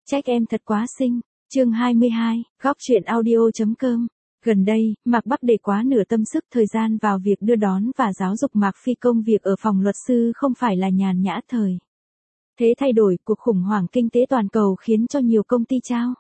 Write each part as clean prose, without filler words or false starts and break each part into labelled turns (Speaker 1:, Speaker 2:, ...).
Speaker 1: Trách em thật quá xinh. Chương 22, góc truyện audio.com. Gần đây, Mạc Bắc để quá nửa tâm sức thời gian vào việc đưa đón và giáo dục Mạc Phi. Công việc ở phòng luật sư không phải là nhàn nhã thời. Thế thay đổi, cuộc khủng hoảng kinh tế toàn cầu khiến cho nhiều công ty trao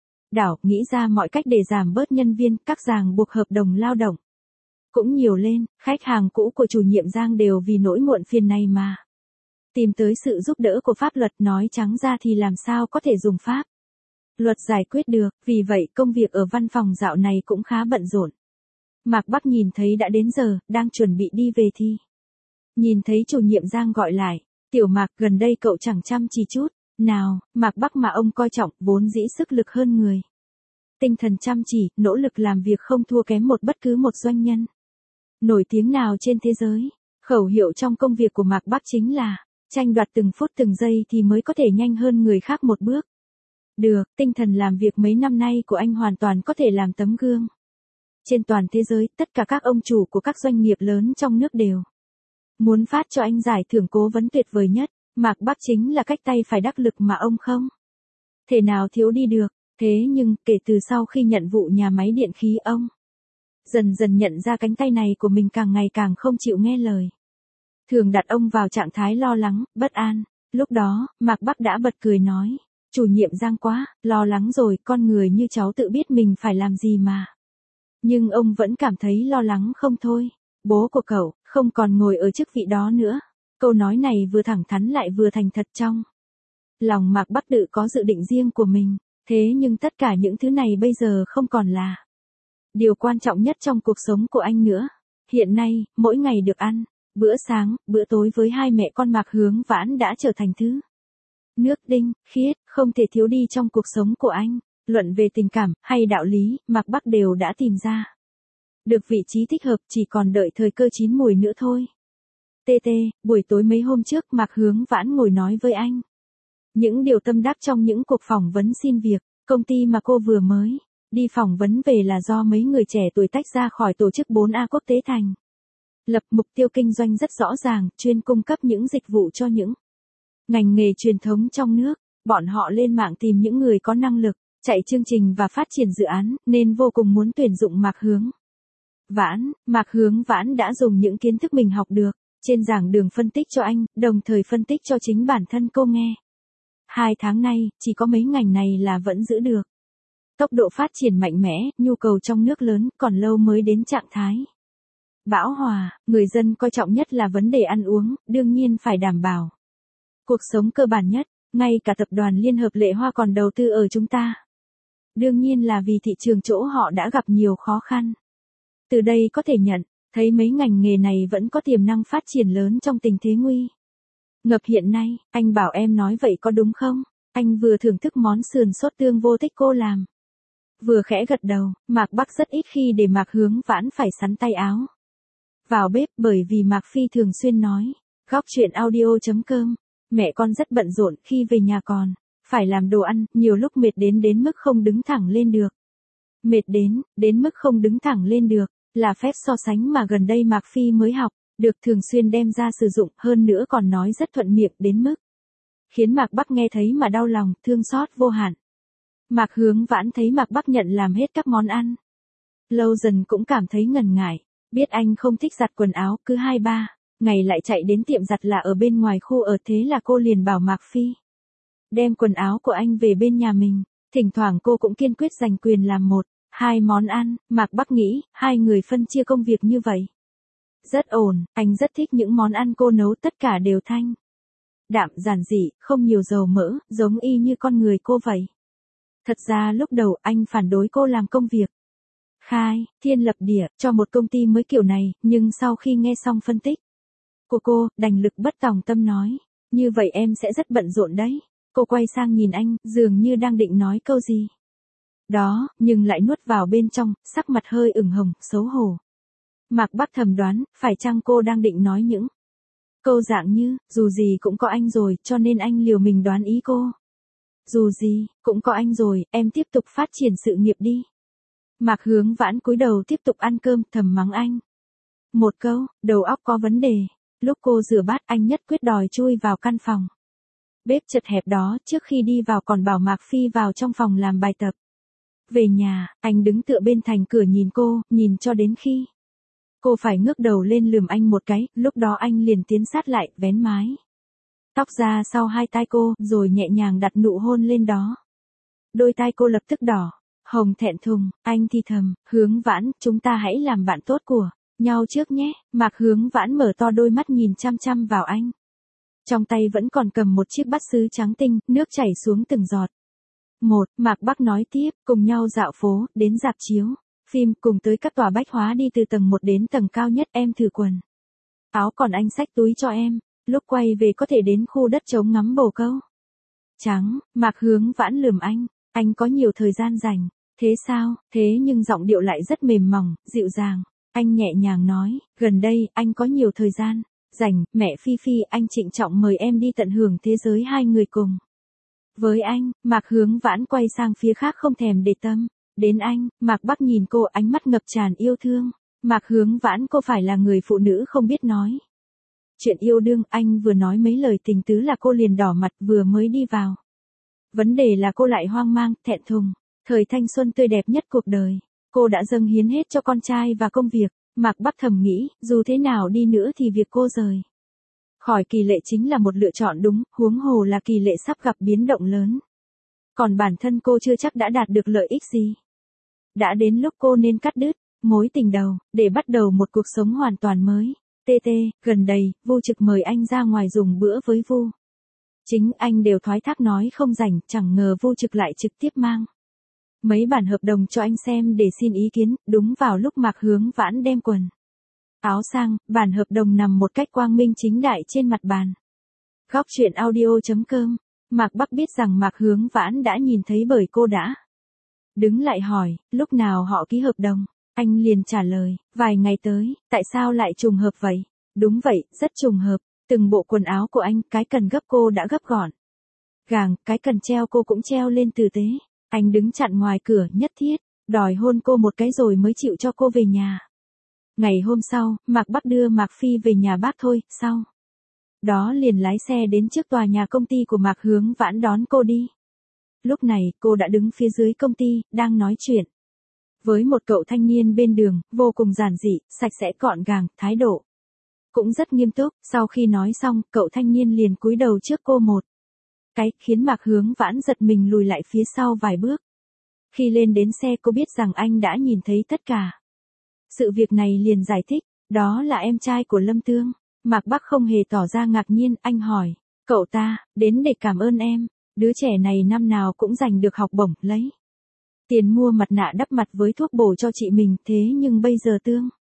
Speaker 1: đảo nghĩ ra mọi cách để giảm bớt nhân viên, các ràng buộc hợp đồng lao động cũng nhiều lên. Khách hàng cũ của chủ nhiệm Giang đều vì nỗi muộn phiền này mà tìm tới sự giúp đỡ của pháp luật. Nói trắng ra thì làm sao có thể dùng pháp luật giải quyết được, vì vậy công việc ở văn phòng dạo này cũng khá bận rộn. Mạc Bắc nhìn thấy đã đến giờ, đang chuẩn bị đi về thì nhìn thấy chủ nhiệm Giang gọi lại. Tiểu Mạc, gần đây cậu chẳng chăm chỉ chút nào. Mạc Bắc mà ông coi trọng, vốn dĩ sức lực hơn người. Tinh thần chăm chỉ, nỗ lực làm việc không thua kém bất cứ một doanh nhân nổi tiếng nào trên thế giới. Khẩu hiệu trong công việc của Mạc Bắc chính là tranh đoạt từng phút từng giây thì mới có thể nhanh hơn người khác một bước. Được, tinh thần làm việc mấy năm nay của anh hoàn toàn có thể làm tấm gương. Trên toàn thế giới, tất cả các ông chủ của các doanh nghiệp lớn trong nước đều muốn phát cho anh giải thưởng cố vấn tuyệt vời nhất. Mạc Bắc chính là cách tay phải đắc lực mà ông không thể nào thiếu đi được. Thế nhưng, kể từ sau khi nhận vụ nhà máy điện khí, ông dần dần nhận ra cánh tay này của mình càng ngày càng không chịu nghe lời, thường đặt ông vào trạng thái lo lắng, bất an. Lúc đó, Mạc Bắc đã bật cười nói, chủ nhiệm Giang quá lo lắng rồi, con người như cháu tự biết mình phải làm gì mà. Nhưng ông vẫn cảm thấy lo lắng không thôi. Bố của cậu không còn ngồi ở chức vị đó nữa. Câu nói này vừa thẳng thắn lại vừa thành thật. Trong lòng Mạc Bắc tự có dự định riêng của mình. Thế nhưng tất cả những thứ này bây giờ không còn là điều quan trọng nhất trong cuộc sống của anh nữa. Hiện nay, mỗi ngày được ăn bữa sáng, bữa tối với hai mẹ con Mạc Hướng Vãn đã trở thành thứ nước tinh khiết, không thể thiếu đi trong cuộc sống của anh. Luận về tình cảm hay đạo lý, Mạc Bắc đều đã tìm ra được vị trí thích hợp, chỉ còn đợi thời cơ chín mùi nữa thôi. Buổi tối mấy hôm trước Mạc Hướng Vãn ngồi nói với anh những điều tâm đắc trong những cuộc phỏng vấn xin việc. Công ty mà cô vừa mới đi phỏng vấn về là do mấy người trẻ tuổi tách ra khỏi tổ chức 4A quốc tế thành lập. Mục tiêu kinh doanh rất rõ ràng, chuyên cung cấp những dịch vụ cho những ngành nghề truyền thống trong nước. Bọn họ lên mạng tìm những người có năng lực chạy chương trình và phát triển dự án, nên vô cùng muốn tuyển dụng Mạc Hướng Vãn. Mạc Hướng Vãn đã dùng những kiến thức mình học được trên giảng đường phân tích cho anh, đồng thời phân tích cho chính bản thân cô nghe. 2 tháng nay, chỉ có mấy ngành này là vẫn giữ được tốc độ phát triển mạnh mẽ, nhu cầu trong nước lớn, còn lâu mới đến trạng thái bão hòa. Người dân coi trọng nhất là vấn đề ăn uống, đương nhiên phải đảm bảo cuộc sống cơ bản nhất. Ngay cả tập đoàn Liên hợp Lệ Hoa còn đầu tư ở chúng ta. Đương nhiên là vì thị trường chỗ họ đã gặp nhiều khó khăn. Từ đây có thể nhận thấy mấy ngành nghề này vẫn có tiềm năng phát triển lớn trong tình thế nguy ngập hiện nay. Anh bảo em nói vậy có đúng không? Anh vừa thưởng thức món sườn sốt tương vô thích cô làm, vừa khẽ gật đầu. Mạc Bắc rất ít khi để Mạc Hướng Vãn phải sắn tay áo vào bếp, bởi vì Mạc Phi thường xuyên nói, góc truyện audio.com, mẹ con rất bận rộn, khi về nhà còn phải làm đồ ăn, nhiều lúc mệt đến mức không đứng thẳng lên được. Mệt đến mức không đứng thẳng lên được, là phép so sánh mà gần đây Mạc Phi mới học được, thường xuyên đem ra sử dụng, hơn nữa còn nói rất thuận miệng đến mức khiến Mạc Bắc nghe thấy mà đau lòng, thương xót vô hạn. Mạc Hướng Vãn thấy Mạc Bắc nhận làm hết các món ăn, lâu dần cũng cảm thấy ngần ngại. Biết anh không thích giặt quần áo, cứ 2-3 ngày lại chạy đến tiệm giặt là ở bên ngoài khu ở, thế là cô liền bảo Mạc Phi đem quần áo của anh về bên nhà mình. Thỉnh thoảng cô cũng kiên quyết giành quyền làm 1-2 món ăn. Mạc Bắc nghĩ, hai người phân chia công việc như vậy rất ổn. Anh rất thích những món ăn cô nấu, tất cả đều thanh đạm giản dị, không nhiều dầu mỡ, giống y như con người cô vậy. Thật ra lúc đầu anh phản đối cô làm công việc khai thiên lập địa cho một công ty mới kiểu này, nhưng sau khi nghe xong phân tích của cô, đành lực bất tòng tâm nói, như vậy em sẽ rất bận rộn đấy. Cô quay sang nhìn anh, dường như đang định nói câu gì đó, nhưng lại nuốt vào bên trong, sắc mặt hơi ửng hồng, xấu hổ. Mạc Bắc thầm đoán, phải chăng cô đang định nói những câu dạng như, dù gì cũng có anh rồi, cho nên anh liều mình đoán ý cô. Dù gì cũng có anh rồi, em tiếp tục phát triển sự nghiệp đi. Mạc Hướng Vãn cúi đầu tiếp tục ăn cơm, thầm mắng anh một câu, đầu óc có vấn đề. Lúc cô rửa bát, anh nhất quyết đòi chui vào căn phòng Bếp chật hẹp đó trước khi đi vào còn bảo Mạc Phi vào trong phòng làm bài tập. Về nhà, anh đứng tựa bên thành cửa nhìn cô, nhìn cho đến khi cô phải ngước đầu lên lườm anh một cái, lúc đó anh liền tiến sát lại, vén mái tóc ra sau hai tai cô, rồi nhẹ nhàng đặt nụ hôn lên đó. Đôi tai cô lập tức đỏ, hồng thẹn thùng, anh thì thầm, Hướng Vãn, chúng ta hãy làm bạn tốt của nhau trước nhé. Mạc Hướng Vãn mở to đôi mắt nhìn chăm chăm vào anh. Trong tay vẫn còn cầm một chiếc bát sứ trắng tinh, nước chảy xuống từng giọt. Mạc Bắc nói tiếp, cùng nhau dạo phố, đến rạp chiếu phim, cùng tới các tòa bách hóa, đi từ tầng 1 đến tầng cao nhất, em thử quần áo còn anh xách túi cho em. Lúc quay về có thể đến khu đất trống ngắm bồ câu trắng. Mạc Hướng Vãn lườm anh có nhiều thời gian rảnh. Thế sao? Thế nhưng giọng điệu lại rất mềm mỏng, dịu dàng. Anh nhẹ nhàng nói, gần đây, anh có nhiều thời gian rảnh, mẹ Phi Phi, anh trịnh trọng mời em đi tận hưởng thế giới hai người cùng. Với anh, Mạc Hướng Vãn quay sang phía khác không thèm để tâm đến anh. Mạc Bắc nhìn cô, ánh mắt ngập tràn yêu thương. Mạc Hướng Vãn, cô phải là người phụ nữ không biết nói chuyện yêu đương. Anh vừa nói mấy lời tình tứ là cô liền đỏ mặt, vừa mới đi vào vấn đề là cô lại hoang mang, thẹn thùng. Thời thanh xuân tươi đẹp nhất cuộc đời, cô đã dâng hiến hết cho con trai và công việc. Mạc Bắc thầm nghĩ, dù thế nào đi nữa thì việc cô rời khỏi Kỳ Lệ chính là một lựa chọn đúng, huống hồ là Kỳ Lệ sắp gặp biến động lớn. Còn bản thân cô chưa chắc đã đạt được lợi ích gì. Đã đến lúc cô nên cắt đứt mối tình đầu, để bắt đầu một cuộc sống hoàn toàn mới. Gần đây, Vu Trực mời anh ra ngoài dùng bữa với Vu Chính, anh đều thoái thác nói không rảnh, chẳng ngờ Vu Trực lại trực tiếp mang mấy bản hợp đồng cho anh xem để xin ý kiến. Đúng vào lúc Mạc Hướng Vãn đem quần áo sang, bản hợp đồng nằm một cách quang minh chính đại trên mặt bàn. Góc truyện audio.com. Mạc Bắc biết rằng Mạc Hướng Vãn đã nhìn thấy bởi cô đã đứng lại hỏi, lúc nào họ ký hợp đồng? Anh liền trả lời, vài ngày tới. Tại sao lại trùng hợp vậy? Đúng vậy, rất trùng hợp. Từng bộ quần áo của anh, cái cần gấp cô đã gấp gọn gàng, cái cần treo cô cũng treo lên tử tế. Anh đứng chặn ngoài cửa, nhất thiết đòi hôn cô một cái rồi mới chịu cho cô về nhà. Ngày hôm sau, Mạc Bắc đưa Mạc Phi về nhà bác thôi, sau đó liền lái xe đến trước tòa nhà công ty của Mạc Hướng Vãn đón cô đi. Lúc này, cô đã đứng phía dưới công ty, đang nói chuyện với một cậu thanh niên bên đường, vô cùng giản dị, sạch sẽ gọn gàng, thái độ cũng rất nghiêm túc. Sau khi nói xong, cậu thanh niên liền cúi đầu trước cô một cái, khiến Mạc Hướng Vãn giật mình lùi lại phía sau vài bước. Khi lên đến xe cô biết rằng anh đã nhìn thấy tất cả sự việc này, liền giải thích, đó là em trai của Lâm Tương. Mạc Bắc không hề tỏ ra ngạc nhiên, anh hỏi, cậu ta đến để cảm ơn em. Đứa trẻ này năm nào cũng giành được học bổng, lấy tiền mua mặt nạ đắp mặt với thuốc bổ cho chị mình, thế nhưng bây giờ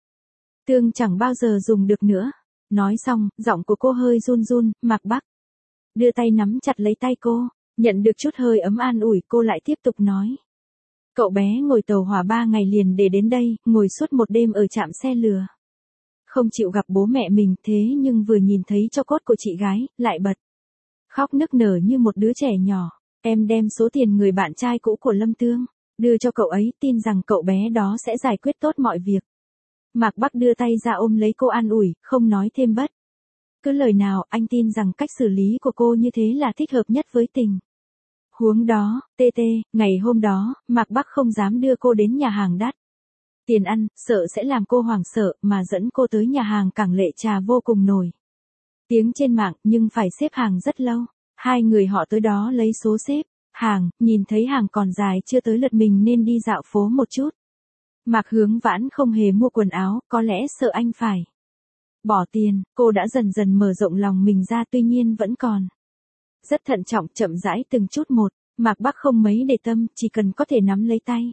Speaker 1: Tương chẳng bao giờ dùng được nữa. Nói xong, giọng của cô hơi run run. Mạc Bắc đưa tay nắm chặt lấy tay cô, nhận được chút hơi ấm an ủi, cô lại tiếp tục nói. Cậu bé ngồi tàu hỏa 3 ngày liền để đến đây, ngồi suốt một đêm ở trạm xe lửa. Không chịu gặp bố mẹ mình, thế nhưng vừa nhìn thấy tro cốt của chị gái, lại bật khóc nức nở như một đứa trẻ nhỏ. Em đem số tiền người bạn trai cũ của Lâm Tương đưa cho cậu ấy, tin rằng cậu bé đó sẽ giải quyết tốt mọi việc. Mạc Bắc đưa tay ra ôm lấy cô an ủi, không nói thêm bất cứ lời nào. Anh tin rằng cách xử lý của cô như thế là thích hợp nhất với tình huống đó. Ngày hôm đó, Mạc Bắc không dám đưa cô đến nhà hàng đắt tiền ăn, sợ sẽ làm cô hoảng sợ, mà dẫn cô tới nhà hàng Cảng Lệ Trà vô cùng nổi tiếng trên mạng, nhưng phải xếp hàng rất lâu. Hai người họ tới đó lấy số xếp hàng, nhìn thấy hàng còn dài chưa tới lượt mình nên đi dạo phố một chút. Mạc Hướng Vãn không hề mua quần áo, có lẽ sợ anh phải bỏ tiền. Cô đã dần dần mở rộng lòng mình ra, tuy nhiên vẫn còn rất thận trọng, chậm rãi từng chút một. Mạc Bắc không mấy để tâm, chỉ cần có thể nắm lấy tay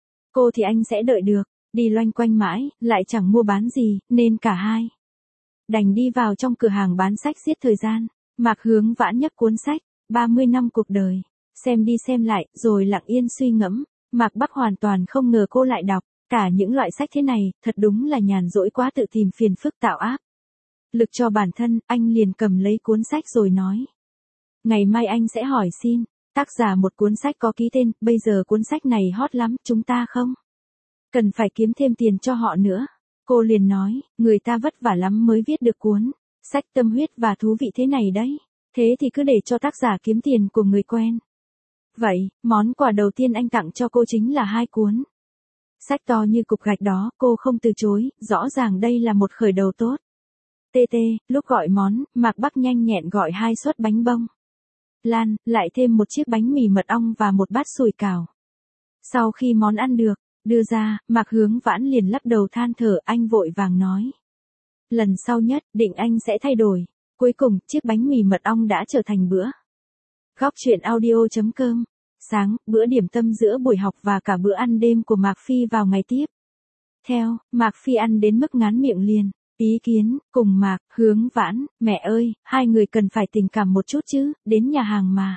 Speaker 1: cô thì anh sẽ đợi được. Đi loanh quanh mãi, lại chẳng mua bán gì, nên cả hai đành đi vào trong cửa hàng bán sách giết thời gian. Mạc Hướng Vãn nhấc cuốn sách 30 năm cuộc đời, xem đi xem lại, rồi lặng yên suy ngẫm. Mạc Bắc hoàn toàn không ngờ cô lại đọc cả những loại sách thế này, thật đúng là nhàn rỗi quá, tự tìm phiền phức tạo áp lực cho bản thân. Anh liền cầm lấy cuốn sách rồi nói, ngày mai anh sẽ hỏi xin tác giả một cuốn sách có ký tên, bây giờ cuốn sách này hot lắm, chúng ta không cần phải kiếm thêm tiền cho họ nữa. Cô liền nói, người ta vất vả lắm mới viết được cuốn sách tâm huyết và thú vị thế này đấy. Thế thì cứ để cho tác giả kiếm tiền của người quen. Vậy, món quà đầu tiên anh tặng cho cô chính là 2 cuốn sách to như cục gạch đó, cô không từ chối, rõ ràng đây là một khởi đầu tốt. TT, lúc gọi món, Mạc Bắc nhanh nhẹn gọi 2 suất bánh bông lan, lại thêm một chiếc bánh mì mật ong và một bát sủi cảo. Sau khi món ăn được đưa ra, Mạc Hướng Vãn liền lắc đầu than thở, anh vội vàng nói. Lần sau nhất định anh sẽ thay đổi. Cuối cùng, chiếc bánh mì mật ong đã trở thành bữa. Góc chuyện audio.com. Sáng, bữa điểm tâm giữa buổi học và cả bữa ăn đêm của Mạc Phi vào ngày tiếp theo, Mạc Phi ăn đến mức ngán miệng liền. Ý kiến, cùng Mạc, Hướng Vãn, mẹ ơi, 2 người cần phải tình cảm một chút chứ, đến nhà hàng mà.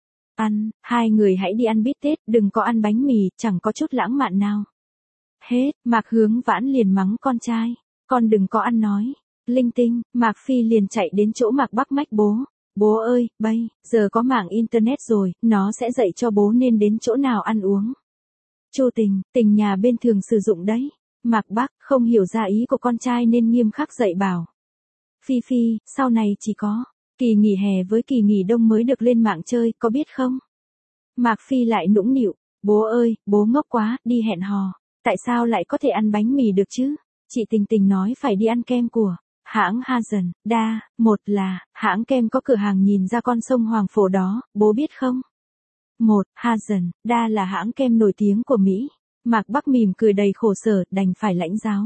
Speaker 1: Ăn, 2 người hãy đi ăn bít tết, đừng có ăn bánh mì, chẳng có chút lãng mạn nào. Hết, Mạc Hướng Vãn liền mắng con trai, con đừng có ăn nói. Linh tinh, Mạc Phi liền chạy đến chỗ Mạc Bắc mách bố. Bố ơi, bây giờ có mạng internet rồi, nó sẽ dạy cho bố nên đến chỗ nào ăn uống. Chu Tình, Tình nhà bên thường sử dụng đấy. Mạc Bắc không hiểu ra ý của con trai nên nghiêm khắc dạy bảo. Phi Phi, sau này chỉ có kỳ nghỉ hè với kỳ nghỉ đông mới được lên mạng chơi, có biết không? Mạc Phi lại nũng nịu, bố ơi, bố ngốc quá, đi hẹn hò. Tại sao lại có thể ăn bánh mì được chứ? Chị Tình Tình nói phải đi ăn kem của hãng Hazen, đa, một là, hãng kem có cửa hàng nhìn ra con sông Hoàng Phổ đó, bố biết không? Một, Hazen, đa là hãng kem nổi tiếng của Mỹ. Mạc Bắc mỉm cười đầy khổ sở, đành phải lãnh giáo.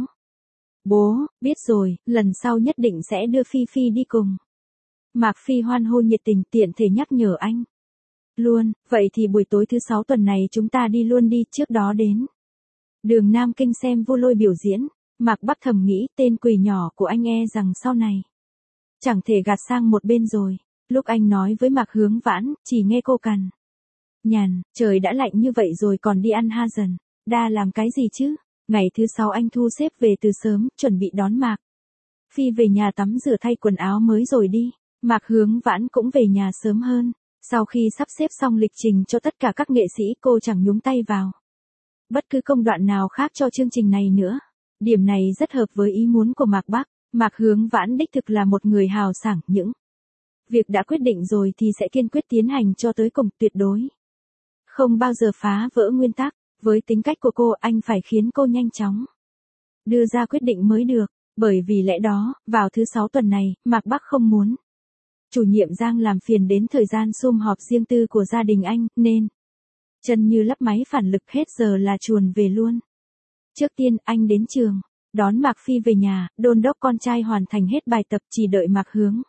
Speaker 1: Bố, biết rồi, lần sau nhất định sẽ đưa Phi Phi đi cùng. Mạc Phi hoan hô nhiệt tình, tiện thể nhắc nhở anh. Luôn, vậy thì buổi tối thứ 6 tuần này chúng ta đi luôn đi, trước đó đến Đường Nam Kinh xem vua lôi biểu diễn. Mạc Bắc thầm nghĩ, tên quỷ nhỏ của anh e rằng sau này chẳng thể gạt sang một bên rồi. Lúc anh nói với Mạc Hướng Vãn, chỉ nghe cô cằn nhằn, trời đã lạnh như vậy rồi còn đi ăn Hazen, đa làm cái gì chứ? Ngày thứ 6 anh thu xếp về từ sớm, chuẩn bị đón Mạc Phi về nhà tắm rửa thay quần áo mới rồi đi. Mạc Hướng Vãn cũng về nhà sớm hơn. Sau khi sắp xếp xong lịch trình cho tất cả các nghệ sĩ, cô chẳng nhúng tay vào bất cứ công đoạn nào khác cho chương trình này nữa. Điểm này rất hợp với ý muốn của Mạc Bắc. Mạc Hướng Vãn đích thực là một người hào sảng, những việc đã quyết định rồi thì sẽ kiên quyết tiến hành cho tới cùng, tuyệt đối không bao giờ phá vỡ nguyên tắc. Với tính cách của cô, anh phải khiến cô nhanh chóng đưa ra quyết định mới được. Bởi vì lẽ đó, vào thứ 6 tuần này, Mạc Bắc không muốn chủ nhiệm Giang làm phiền đến thời gian sum họp riêng tư của gia đình anh, nên chân như lắp máy phản lực, hết giờ là chuồn về luôn. Trước tiên, anh đến trường, đón Mạc Phi về nhà, đôn đốc con trai hoàn thành hết bài tập, chỉ đợi Mạc Hướng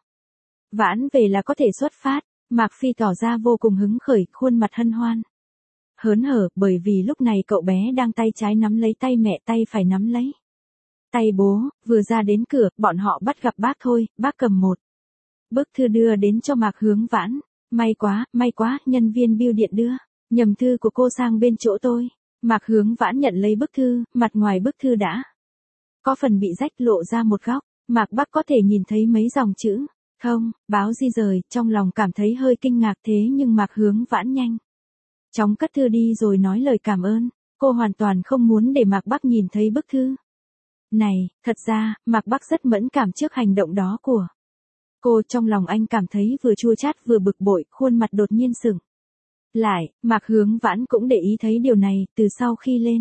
Speaker 1: Vãn về là có thể xuất phát. Mạc Phi tỏ ra vô cùng hứng khởi, khuôn mặt hân hoan hớn hở, bởi vì lúc này cậu bé đang tay trái nắm lấy tay mẹ, tay phải nắm lấy tay bố. Vừa ra đến cửa, bọn họ bắt gặp bác Thôi. Bác cầm một bức thư đưa đến cho Mạc Hướng Vãn. May quá, nhân viên bưu điện đưa nhầm thư của cô sang bên chỗ tôi. Mạc Hướng Vãn nhận lấy bức thư, mặt ngoài bức thư đã có phần bị rách, lộ ra một góc. Mạc Bắc có thể nhìn thấy mấy dòng chữ thông báo di rời, trong lòng cảm thấy hơi kinh ngạc, thế nhưng Mạc Hướng Vãn nhanh chóng cất thư đi rồi nói lời cảm ơn. Cô hoàn toàn không muốn để Mạc Bắc nhìn thấy bức thư này. Thật ra, Mạc Bắc rất mẫn cảm trước hành động đó của cô. Trong lòng anh cảm thấy vừa chua chát vừa bực bội, khuôn mặt đột nhiên sững lại. Mạc Hướng Vãn cũng để ý thấy điều này. Từ sau khi lên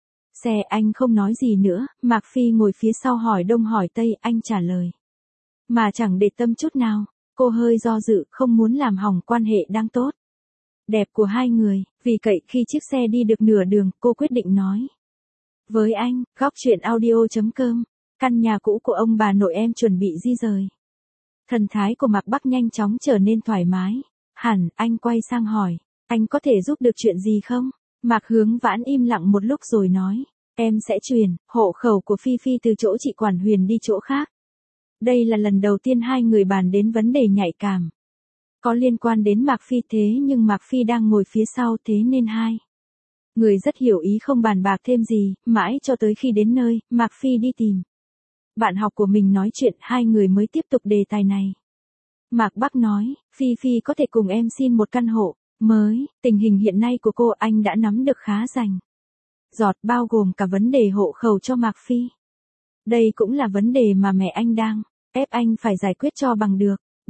Speaker 1: xe, anh không nói gì nữa. Mạc Phi ngồi phía sau hỏi đông hỏi tây, anh trả lời mà chẳng để tâm chút nào. Cô hơi do dự, không muốn làm hỏng quan hệ đang tốt đẹp của 2 người. Vì vậy, khi chiếc xe đi được nửa đường, cô quyết định nói với anh. Góc chuyện audio.com. Căn nhà cũ của ông bà nội em chuẩn bị di rời. Thần thái của Mạc Bắc nhanh chóng trở nên thoải mái hẳn. Anh quay sang hỏi, anh có thể giúp được chuyện gì không? Mạc Hướng Vãn im lặng một lúc rồi nói, em sẽ chuyển hộ khẩu của Phi Phi từ chỗ chị quản Huyền đi chỗ khác. Đây là lần đầu tiên 2 người bàn đến vấn đề nhạy cảm có liên quan đến Mạc Phi, thế nhưng Mạc Phi đang ngồi phía sau, thế nên 2 người rất hiểu ý không bàn bạc thêm gì. Mãi cho tới khi đến nơi, Mạc Phi đi tìm bạn học của mình nói chuyện, 2 người mới tiếp tục đề tài này. Mạc Bắc nói, Phi Phi có thể cùng em xin một căn hộ mới. Tình hình hiện nay của cô anh đã nắm được khá rành rọt, bao gồm cả vấn đề hộ khẩu cho Mạc Phi. Đây cũng là vấn đề mà mẹ anh đang ép anh phải giải quyết cho bằng được.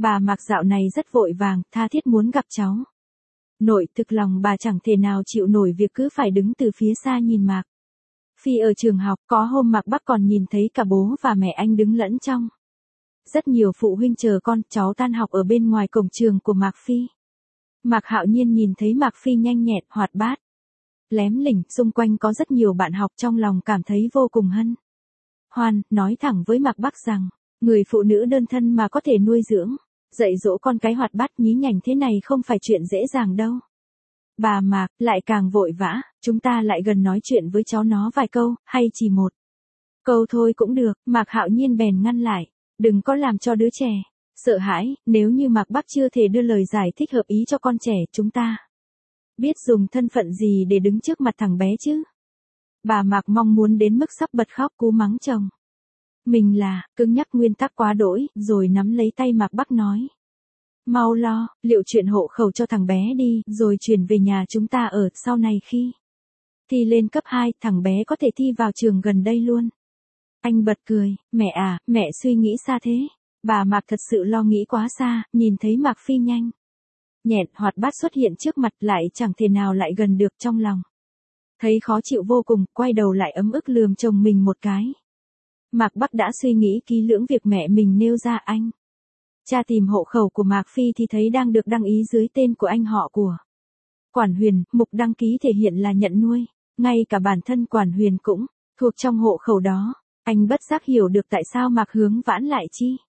Speaker 1: Bà Mạc dạo này rất vội vàng, tha thiết muốn gặp cháu. Nội thực lòng bà chẳng thể nào chịu nổi việc cứ phải đứng từ phía xa nhìn Mạc Phi ở trường học. Có hôm Mạc Bắc còn nhìn thấy cả bố và mẹ anh đứng lẫn trong. Rất nhiều phụ huynh chờ con cháu tan học ở bên ngoài cổng trường của Mạc Phi. Mạc Hạo Nhiên nhìn thấy Mạc Phi nhanh nhẹn, hoạt bát, lém lỉnh, xung quanh có rất nhiều bạn học, trong lòng cảm thấy vô cùng hân hoan, nói thẳng với Mạc Bắc rằng, người phụ nữ đơn thân mà có thể nuôi dưỡng, dạy dỗ con cái hoạt bát nhí nhảnh thế này không phải chuyện dễ dàng đâu. Bà Mạc lại càng vội vã, chúng ta lại gần nói chuyện với cháu nó vài câu, hay chỉ một câu thôi cũng được. Mạc Hạo Nhiên bèn ngăn lại, đừng có làm cho đứa trẻ sợ hãi, nếu như Mạc Bắc chưa thể đưa lời giải thích hợp ý cho con trẻ, chúng ta biết dùng thân phận gì để đứng trước mặt thằng bé chứ. Bà Mạc mong muốn đến mức sắp bật khóc, cú mắng chồng mình là cứng nhắc nguyên tắc quá đỗi, rồi nắm lấy tay Mạc Bắc nói, mau lo liệu chuyện hộ khẩu cho thằng bé đi, rồi chuyển về nhà chúng ta ở, sau này khi thi lên cấp 2, thằng bé có thể thi vào trường gần đây luôn. Anh bật cười, mẹ à, mẹ suy nghĩ xa thế. Bà Mạc thật sự lo nghĩ quá xa, nhìn thấy Mạc Phi nhanh nhẹn, hoạt bát xuất hiện trước mặt, lại chẳng thể nào lại gần được, trong lòng thấy khó chịu vô cùng, quay đầu lại ấm ức lườm chồng mình một cái. Mạc Bắc đã suy nghĩ kỹ lưỡng việc mẹ mình nêu ra. Anh tra tìm hộ khẩu của Mạc Phi thì thấy đang được đăng ý dưới tên của anh họ của Quản Huyền, mục đăng ký thể hiện là nhận nuôi, ngay cả bản thân Quản Huyền cũng thuộc trong hộ khẩu đó. Anh bất giác hiểu được tại sao Mạc Hướng Vãn lại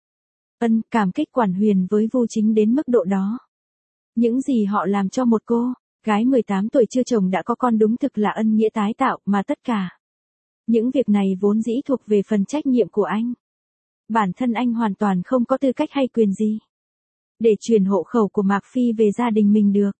Speaker 1: cảm kích Quản Huyền với Vu Chính đến mức độ đó. Những gì họ làm cho một cô gái 18 tuổi chưa chồng đã có con đúng thực là ân nghĩa tái tạo, mà tất cả những việc này vốn dĩ thuộc về phần trách nhiệm của anh. Bản thân anh hoàn toàn không có tư cách hay quyền gì để truyền hộ khẩu của Mạc Phi về gia đình mình được.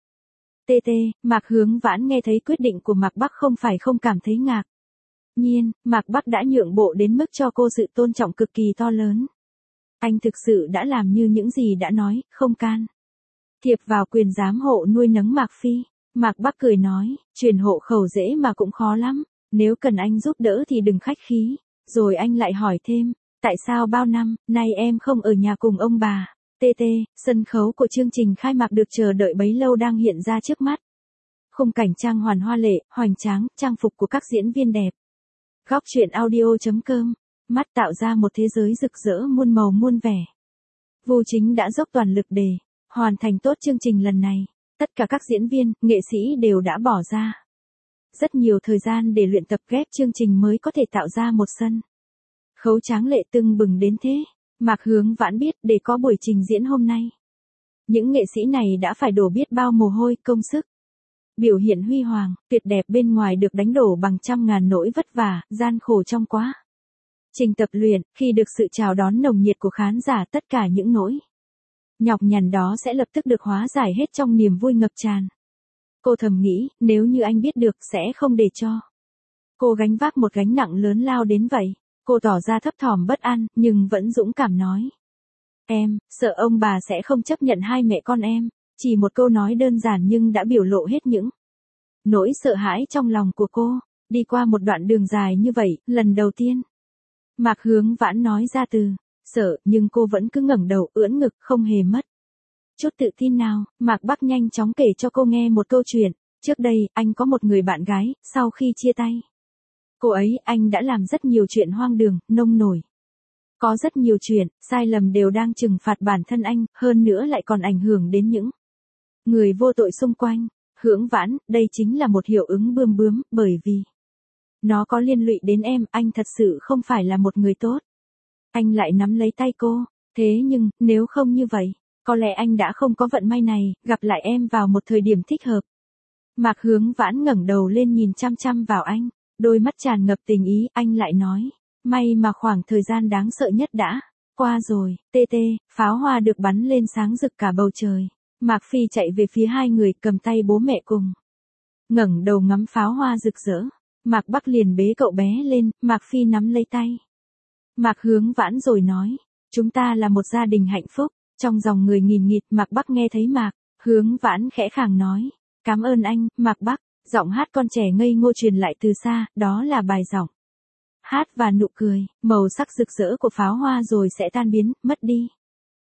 Speaker 1: Mạc Hướng Vãn nghe thấy quyết định của Mạc Bắc không phải không cảm thấy ngạc nhiên, Mạc Bắc đã nhượng bộ đến mức cho cô sự tôn trọng cực kỳ to lớn. Anh thực sự đã làm như những gì đã nói, không can thiệp vào quyền giám hộ nuôi nấng Mạc Phi. Mạc Bắc cười nói, truyền hộ khẩu dễ mà cũng khó lắm, nếu cần anh giúp đỡ thì đừng khách khí. Rồi anh lại hỏi thêm, tại sao bao năm nay em không ở nhà cùng ông bà? Sân khấu của chương trình khai mạc được chờ đợi bấy lâu đang hiện ra trước mắt. Khung cảnh trang hoàn hoa lệ, hoành tráng, trang phục của các diễn viên đẹp. Góc truyện audio.com, mắt tạo ra một thế giới rực rỡ muôn màu muôn vẻ. Vu Chính đã dốc toàn lực để hoàn thành tốt chương trình lần này. Tất cả các diễn viên, nghệ sĩ đều đã bỏ ra rất nhiều thời gian để luyện tập ghép chương trình mới có thể tạo ra một sân khấu tráng lệ tưng bừng đến thế. Mạc Hướng Vãn biết để có buổi trình diễn hôm nay, những nghệ sĩ này đã phải đổ biết bao mồ hôi, công sức. Biểu hiện huy hoàng, tuyệt đẹp bên ngoài được đánh đổ bằng trăm ngàn nỗi vất vả, gian khổ trong quá trình tập luyện. Khi được sự chào đón nồng nhiệt của khán giả, tất cả những nỗi nhọc nhằn đó sẽ lập tức được hóa giải hết trong niềm vui ngập tràn. Cô thầm nghĩ, nếu như anh biết được sẽ không để cho cô gánh vác một gánh nặng lớn lao đến vậy. Cô tỏ ra thấp thỏm bất an, nhưng vẫn dũng cảm nói. Em, sợ ông bà sẽ không chấp nhận hai mẹ con em. Chỉ một câu nói đơn giản nhưng đã biểu lộ hết những nỗi sợ hãi trong lòng của cô. Đi qua một đoạn đường dài như vậy, lần đầu tiên Mạc Hướng Vãn nói ra từ sợ, nhưng cô vẫn cứ ngẩng đầu ưỡn ngực, không hề mất chút tự tin nào. Mạc Bắc nhanh chóng kể cho cô nghe một câu chuyện. Trước đây, anh có một người bạn gái, sau khi chia tay cô ấy, anh đã làm rất nhiều chuyện hoang đường, nông nổi. Có rất nhiều chuyện, sai lầm đều đang trừng phạt bản thân anh, hơn nữa lại còn ảnh hưởng đến những người vô tội xung quanh. Hướng Vãn, đây chính là một hiệu ứng bươm bướm, bởi vì nó có liên lụy đến em, anh thật sự không phải là một người tốt. Anh lại nắm lấy tay cô, thế nhưng, nếu không như vậy, có lẽ anh đã không có vận may này, gặp lại em vào một thời điểm thích hợp. Mạc Hướng Vãn ngẩng đầu lên nhìn chăm chăm vào anh, đôi mắt tràn ngập tình ý. Anh lại nói, may mà khoảng thời gian đáng sợ nhất đã qua rồi. Pháo hoa được bắn lên sáng rực cả bầu trời. Mạc Phi chạy về phía hai người, cầm tay bố mẹ cùng ngẩng đầu ngắm pháo hoa rực rỡ. Mạc Bắc liền bế cậu bé lên, Mạc Phi nắm lấy tay Mạc Hướng Vãn rồi nói, chúng ta là một gia đình hạnh phúc. Trong dòng người nghìn nghịt, Mạc Bắc nghe thấy Mạc Hướng Vãn khẽ khàng nói, cảm ơn anh, Mạc Bắc. Giọng hát con trẻ ngây ngô truyền lại từ xa, đó là bài giọng hát và nụ cười. Màu sắc rực rỡ của pháo hoa rồi sẽ tan biến, mất đi.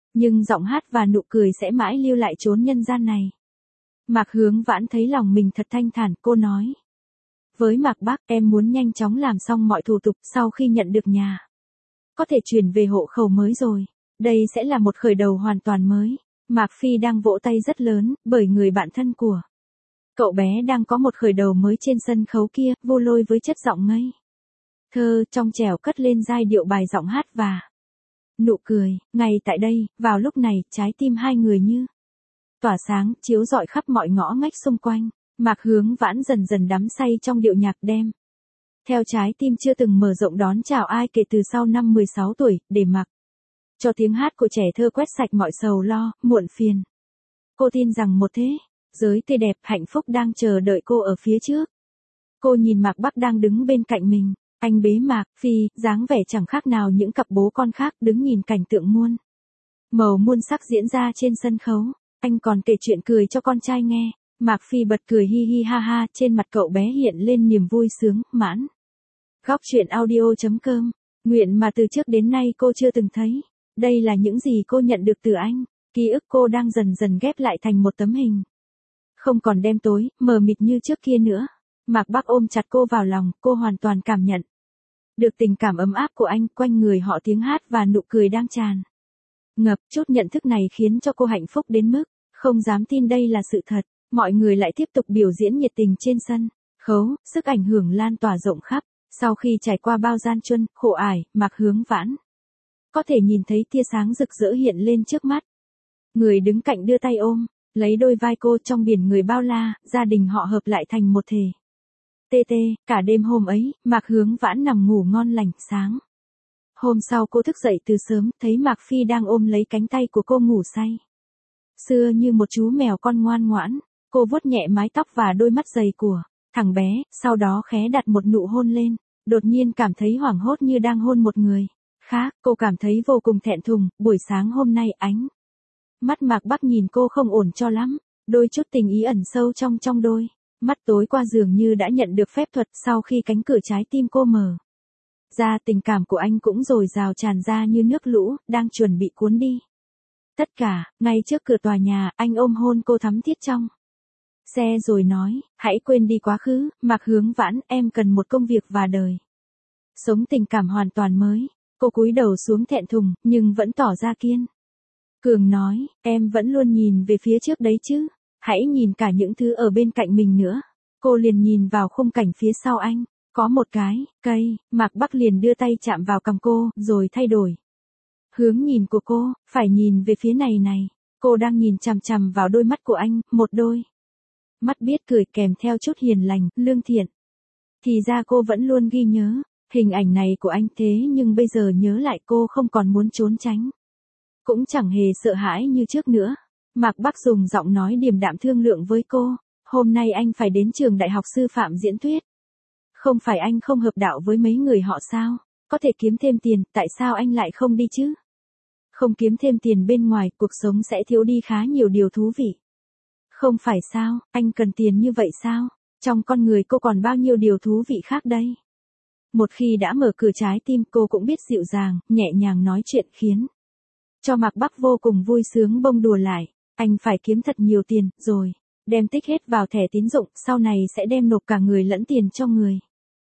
Speaker 1: Nhưng giọng hát và nụ cười sẽ mãi lưu lại chốn nhân gian này. Mạc Hướng Vãn thấy lòng mình thật thanh thản, cô nói. Với Mạc Bắc, em muốn nhanh chóng làm xong mọi thủ tục sau khi nhận được nhà. Có thể chuyển về hộ khẩu mới rồi. Đây sẽ là một khởi đầu hoàn toàn mới. Mạc Phi đang vỗ tay rất lớn, bởi người bạn thân của cậu bé đang có một khởi đầu mới trên sân khấu kia, Vô Lôi với chất giọng ngây thơ trong trẻo cất lên giai điệu bài giọng hát và nụ cười. Ngay tại đây, vào lúc này, trái tim hai người như tỏa sáng, chiếu rọi khắp mọi ngõ ngách xung quanh. Mạc Hướng Vãn dần dần đắm say trong điệu nhạc đem theo trái tim chưa từng mở rộng đón chào ai kể từ sau năm 16 tuổi, để mặc cho tiếng hát của trẻ thơ quét sạch mọi sầu lo, muộn phiền. Cô tin rằng một thế giới tươi đẹp, hạnh phúc đang chờ đợi cô ở phía trước. Cô nhìn Mạc Bắc đang đứng bên cạnh mình. Anh bế Mạc Phi, dáng vẻ chẳng khác nào những cặp bố con khác, đứng nhìn cảnh tượng muôn màu muôn sắc diễn ra trên sân khấu. Anh còn kể chuyện cười cho con trai nghe. Mạc Phi bật cười hi hi ha ha, trên mặt cậu bé hiện lên niềm vui sướng, mãn. Góc truyện audio.com. Nguyện mà từ trước đến nay cô chưa từng thấy. Đây là những gì cô nhận được từ anh. Ký ức cô đang dần dần ghép lại thành một tấm hình. Không còn đêm tối, mờ mịt như trước kia nữa. Mạc Bắc ôm chặt cô vào lòng, cô hoàn toàn cảm nhận được tình cảm ấm áp của anh, quanh người họ tiếng hát và nụ cười đang tràn ngập. Chút nhận thức này khiến cho cô hạnh phúc đến mức không dám tin đây là sự thật. Mọi người lại tiếp tục biểu diễn nhiệt tình trên sân khấu, sức ảnh hưởng lan tỏa rộng khắp. Sau khi trải qua bao gian truân, khổ ải, Mạc Hướng Vãn có thể nhìn thấy tia sáng rực rỡ hiện lên trước mắt. Người đứng cạnh đưa tay ôm lấy đôi vai cô. Trong biển người bao la, gia đình họ hợp lại thành một thể. Cả đêm hôm ấy, Mạc Hướng Vãn nằm ngủ ngon lành. Sáng hôm sau cô thức dậy từ sớm, thấy Mạc Phi đang ôm lấy cánh tay của cô ngủ say sưa như một chú mèo con ngoan ngoãn. Cô vuốt nhẹ mái tóc và đôi mắt dày của thằng bé, sau đó khẽ đặt một nụ hôn lên. Đột nhiên cảm thấy hoảng hốt như đang hôn một người khác. Cô cảm thấy vô cùng thẹn thùng. Buổi sáng hôm nay ánh mắt Mạc Bắc nhìn cô không ổn cho lắm. Đôi chút tình ý ẩn sâu trong đôi mắt tối qua dường như đã nhận được phép thuật. Sau khi cánh cửa trái tim cô mở ra, tình cảm của anh cũng dồi dào tràn ra như nước lũ, đang chuẩn bị cuốn đi tất cả. Ngay trước cửa tòa nhà, anh ôm hôn cô thắm thiết trong xe rồi nói, hãy quên đi quá khứ, Mạc Hướng Vãn, em cần một công việc và đời sống tình cảm hoàn toàn mới. Cô cúi đầu xuống thẹn thùng, nhưng vẫn tỏ ra kiên cường nói, em vẫn luôn nhìn về phía trước đấy chứ. Hãy nhìn cả những thứ ở bên cạnh mình nữa. Cô liền nhìn vào khung cảnh phía sau anh. Có một cái cây. Mạc Bắc liền đưa tay chạm vào cằm cô, rồi thay đổi hướng nhìn của cô, phải nhìn về phía này này. Cô đang nhìn chằm chằm vào đôi mắt của anh, một đôi mắt biết cười kèm theo chút hiền lành, lương thiện. Thì ra cô vẫn luôn ghi nhớ hình ảnh này của anh, thế nhưng bây giờ nhớ lại cô không còn muốn trốn tránh. Cũng chẳng hề sợ hãi như trước nữa. Mạc Bắc dùng giọng nói điềm đạm thương lượng với cô. Hôm nay anh phải đến trường đại học sư phạm diễn thuyết. Không phải anh không hợp đạo với mấy người họ sao? Có thể kiếm thêm tiền, tại sao anh lại không đi chứ? Không kiếm thêm tiền bên ngoài, cuộc sống sẽ thiếu đi khá nhiều điều thú vị. Không phải sao, anh cần tiền như vậy sao? Trong con người cô còn bao nhiêu điều thú vị khác đây? Một khi đã mở cửa trái tim, cô cũng biết dịu dàng, nhẹ nhàng nói chuyện khiến cho Mạc Bắc vô cùng vui sướng bông đùa lại. Anh phải kiếm thật nhiều tiền, rồi đem tích hết vào thẻ tín dụng, sau này sẽ đem nộp cả người lẫn tiền cho người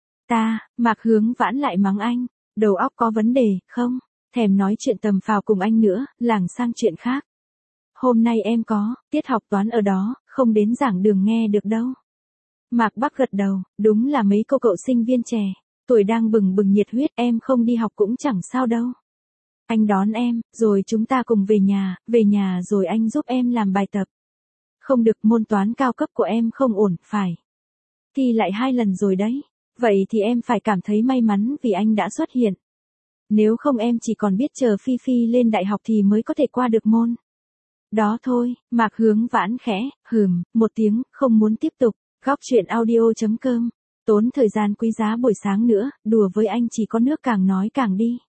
Speaker 1: ta. Mạc Hướng Vãn lại mắng anh, đầu óc có vấn đề, không thèm nói chuyện tầm phào cùng anh nữa, lảng sang chuyện khác. Hôm nay em có tiết học toán ở đó, không đến giảng đường nghe được đâu. Mạc Bắc gật đầu, đúng là mấy cô cậu sinh viên trẻ, tuổi đang bừng bừng nhiệt huyết, em không đi học cũng chẳng sao đâu. Anh đón em, rồi chúng ta cùng về nhà rồi anh giúp em làm bài tập. Không được, môn toán cao cấp của em không ổn, phải thi lại 2 lần rồi đấy. Vậy thì em phải cảm thấy may mắn vì anh đã xuất hiện. Nếu không em chỉ còn biết chờ Phi Phi lên đại học thì mới có thể qua được môn đó thôi. Mạc Hướng Vãn khẽ một tiếng, không muốn tiếp tục. Góc truyện audio.com. Tốn thời gian quý giá buổi sáng nữa, đùa với anh chỉ có nước càng nói càng đi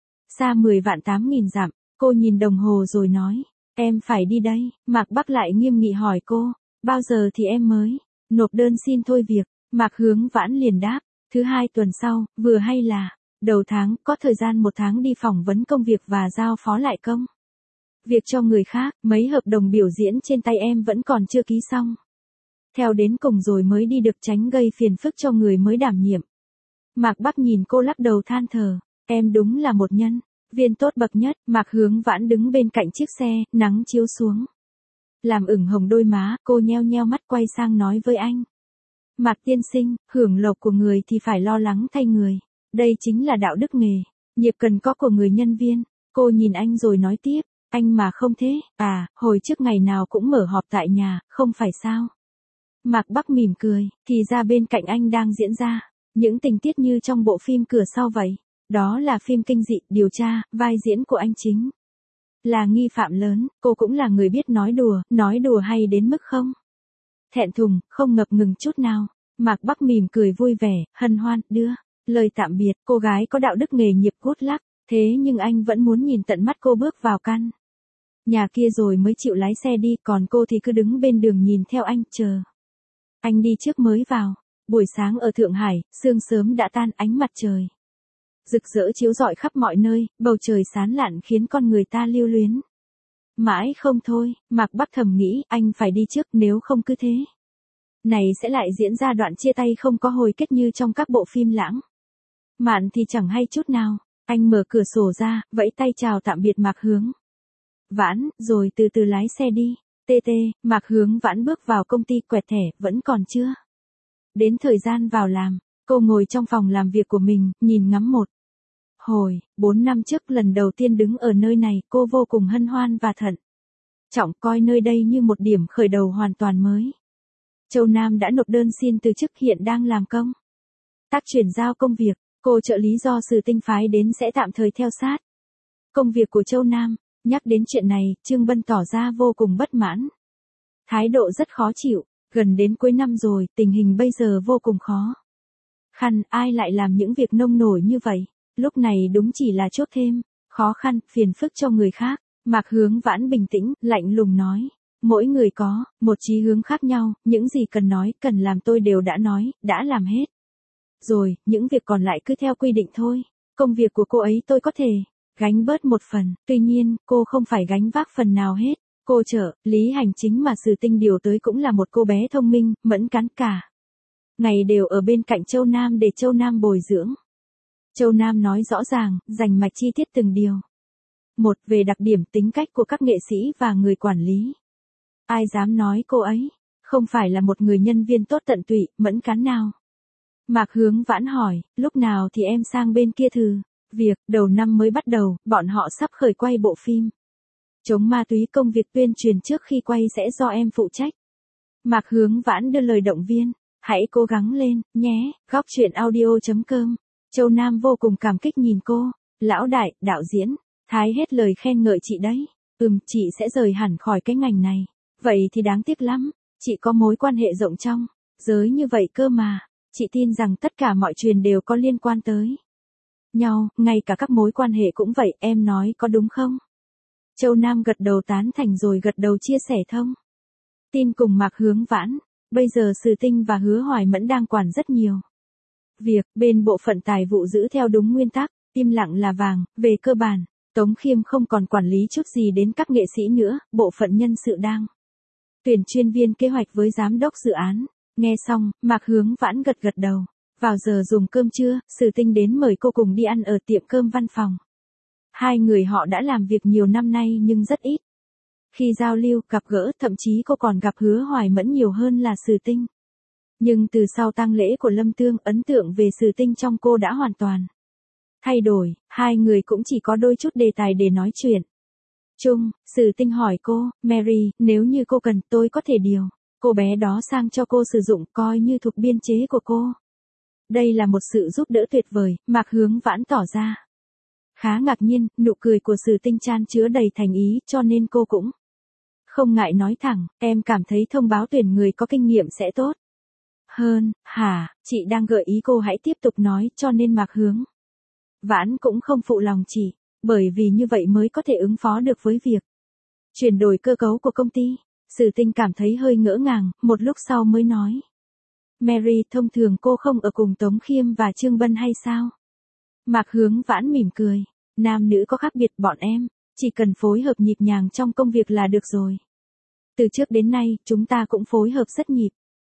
Speaker 1: xa 10.000 dặm. Cô nhìn đồng hồ rồi nói, em phải đi đây. Mạc Bắc lại nghiêm nghị hỏi cô, bao giờ thì em mới nộp đơn xin thôi việc? Mạc Hướng Vãn liền đáp, thứ 2 tuần sau, vừa hay là đầu tháng, có thời gian 1 tháng đi phỏng vấn công việc và giao phó lại công Việc cho người khác, mấy hợp đồng biểu diễn trên tay em vẫn còn chưa ký xong. Theo đến cùng rồi mới đi được, tránh gây phiền phức cho người mới đảm nhiệm. Mạc Bắc nhìn cô lắc đầu than thở, em đúng là một nhân viên tốt bậc nhất. Mạc Hướng Vãn đứng bên cạnh chiếc xe, nắng chiếu xuống, làm ửng hồng đôi má, cô nheo nheo mắt quay sang nói với anh. Mạc tiên sinh, hưởng lộc của người thì phải lo lắng thay người. Đây chính là đạo đức nghề, nghiệp cần có của người nhân viên. Cô nhìn anh rồi nói tiếp, anh mà không thế, hồi trước ngày nào cũng mở họp tại nhà, không phải sao? Mạc Bắc mỉm cười, thì ra bên cạnh anh đang diễn ra những tình tiết như trong bộ phim Cửa Sau vậy. Đó là phim kinh dị, điều tra, vai diễn của anh chính là nghi phạm lớn, cô cũng là người biết nói đùa hay đến mức không thẹn thùng, không ngập ngừng chút nào. Mạc Bắc mỉm cười vui vẻ, hân hoan, đưa lời tạm biệt. Cô gái có đạo đức nghề nghiệp good luck, thế nhưng anh vẫn muốn nhìn tận mắt cô bước vào căn nhà kia rồi mới chịu lái xe đi, còn cô thì cứ đứng bên đường nhìn theo anh, chờ anh đi trước mới vào. Buổi sáng ở Thượng Hải, sương sớm đã tan, ánh mặt trời rực rỡ chiếu rọi khắp mọi nơi, bầu trời sáng lạn khiến con người ta lưu luyến mãi không thôi. Mạc Bắc thầm nghĩ, anh phải đi trước, nếu không cứ thế này sẽ lại diễn ra đoạn chia tay không có hồi kết như trong các bộ phim lãng mạn thì chẳng hay chút nào. Anh mở cửa sổ ra, vẫy tay chào tạm biệt Mạc Hướng Vãn, rồi từ từ lái xe đi. Mạc Hướng Vãn bước vào công ty, quẹt thẻ, vẫn còn chưa đến thời gian vào làm. Cô ngồi trong phòng làm việc của mình, nhìn ngắm một hồi. 4 năm trước lần đầu tiên đứng ở nơi này, cô vô cùng hân hoan và thận trọng, coi nơi đây như một điểm khởi đầu hoàn toàn mới. Châu Nam đã nộp đơn xin từ chức, hiện đang làm công tác chuyển giao công việc. Cô trợ lý do Sử Tinh phái đến sẽ tạm thời theo sát công việc của Châu Nam. Nhắc đến chuyện này, Trương Bân tỏ ra vô cùng bất mãn, thái độ rất khó chịu. Gần đến cuối năm rồi, tình hình bây giờ vô cùng khó khăn, ai lại làm những việc nông nổi như vậy? Lúc này đúng chỉ là chuốc thêm khó khăn, phiền phức cho người khác. Mạc Hướng Vãn bình tĩnh, lạnh lùng nói, mỗi người có một chí hướng khác nhau, những gì cần nói, cần làm tôi đều đã nói, đã làm hết rồi, những việc còn lại cứ theo quy định thôi. Công việc của cô ấy tôi có thể gánh bớt một phần, tuy nhiên, cô không phải gánh vác phần nào hết. Cô trợ lý hành chính mà Sử Tinh điều tới cũng là một cô bé thông minh, mẫn cán, cả ngày đều ở bên cạnh Châu Nam để Châu Nam bồi dưỡng. Châu Nam nói rõ ràng, rành mạch chi tiết từng điều một về đặc điểm tính cách của các nghệ sĩ và người quản lý. Ai dám nói cô ấy không phải là một người nhân viên tốt tận tụy, mẫn cán nào? Mạc Hướng Vãn hỏi, lúc nào thì em sang bên kia thử việc? Đầu năm mới bắt đầu, bọn họ sắp khởi quay bộ phim chống ma túy, công việc tuyên truyền trước khi quay sẽ do em phụ trách. Mạc Hướng Vãn đưa lời động viên, hãy cố gắng lên, nhé. Góc truyện audio.com. Châu Nam vô cùng cảm kích nhìn cô, lão đại, đạo diễn, thái hết lời khen ngợi chị đấy. Chị sẽ rời hẳn khỏi cái ngành này. Vậy thì đáng tiếc lắm, chị có mối quan hệ rộng trong giới như vậy cơ mà. Chị tin rằng tất cả mọi chuyện đều có liên quan tới nhau, ngay cả các mối quan hệ cũng vậy, em nói có đúng không? Châu Nam gật đầu tán thành rồi gật đầu chia sẻ thông tin cùng Mạc Hướng Vãn. Bây giờ Sử Tinh và Hứa Hoài Mẫn đang quản rất nhiều việc, bên bộ phận tài vụ giữ theo đúng nguyên tắc, im lặng là vàng. Về cơ bản, Tống Khiêm không còn quản lý chút gì đến các nghệ sĩ nữa, bộ phận nhân sự đang tuyển chuyên viên kế hoạch với giám đốc dự án. Nghe xong, Mạc Hướng Vãn gật gật đầu. Vào giờ dùng cơm trưa, Sử Tinh đến mời cô cùng đi ăn ở tiệm cơm văn phòng. Hai người họ đã làm việc nhiều năm nay nhưng rất ít khi giao lưu, gặp gỡ, thậm chí cô còn gặp Hứa Hoài Mẫn nhiều hơn là Sử Tinh. Nhưng từ sau tang lễ của Lâm Tương, ấn tượng về Sử Tinh trong cô đã hoàn toàn thay đổi, hai người cũng chỉ có đôi chút đề tài để nói chuyện chung. Sử Tinh hỏi cô, Mary, nếu như cô cần, tôi có thể điều cô bé đó sang cho cô sử dụng, coi như thuộc biên chế của cô. Đây là một sự giúp đỡ tuyệt vời. Mạc Hướng Vãn tỏ ra khá ngạc nhiên, nụ cười của Sử Tinh chan chứa đầy thành ý, cho nên cô cũng không ngại nói thẳng, em cảm thấy thông báo tuyển người có kinh nghiệm sẽ tốt hơn. Hả, chị đang gợi ý cô hãy tiếp tục nói, cho nên Mạc Hướng Vãn cũng không phụ lòng chị, bởi vì như vậy mới có thể ứng phó được với việc chuyển đổi cơ cấu của công ty. Sử Tinh cảm thấy hơi ngỡ ngàng, một lúc sau mới nói, Mary, thông thường cô không ở cùng Tống Khiêm và Trương Bân hay sao? Mạc Hướng Vãn mỉm cười, nam nữ có khác biệt, bọn em Chỉ cần phối hợp nhịp nhàng trong công việc là được rồi. Từ trước đến nay, chúng ta cũng phối hợp rất nhịp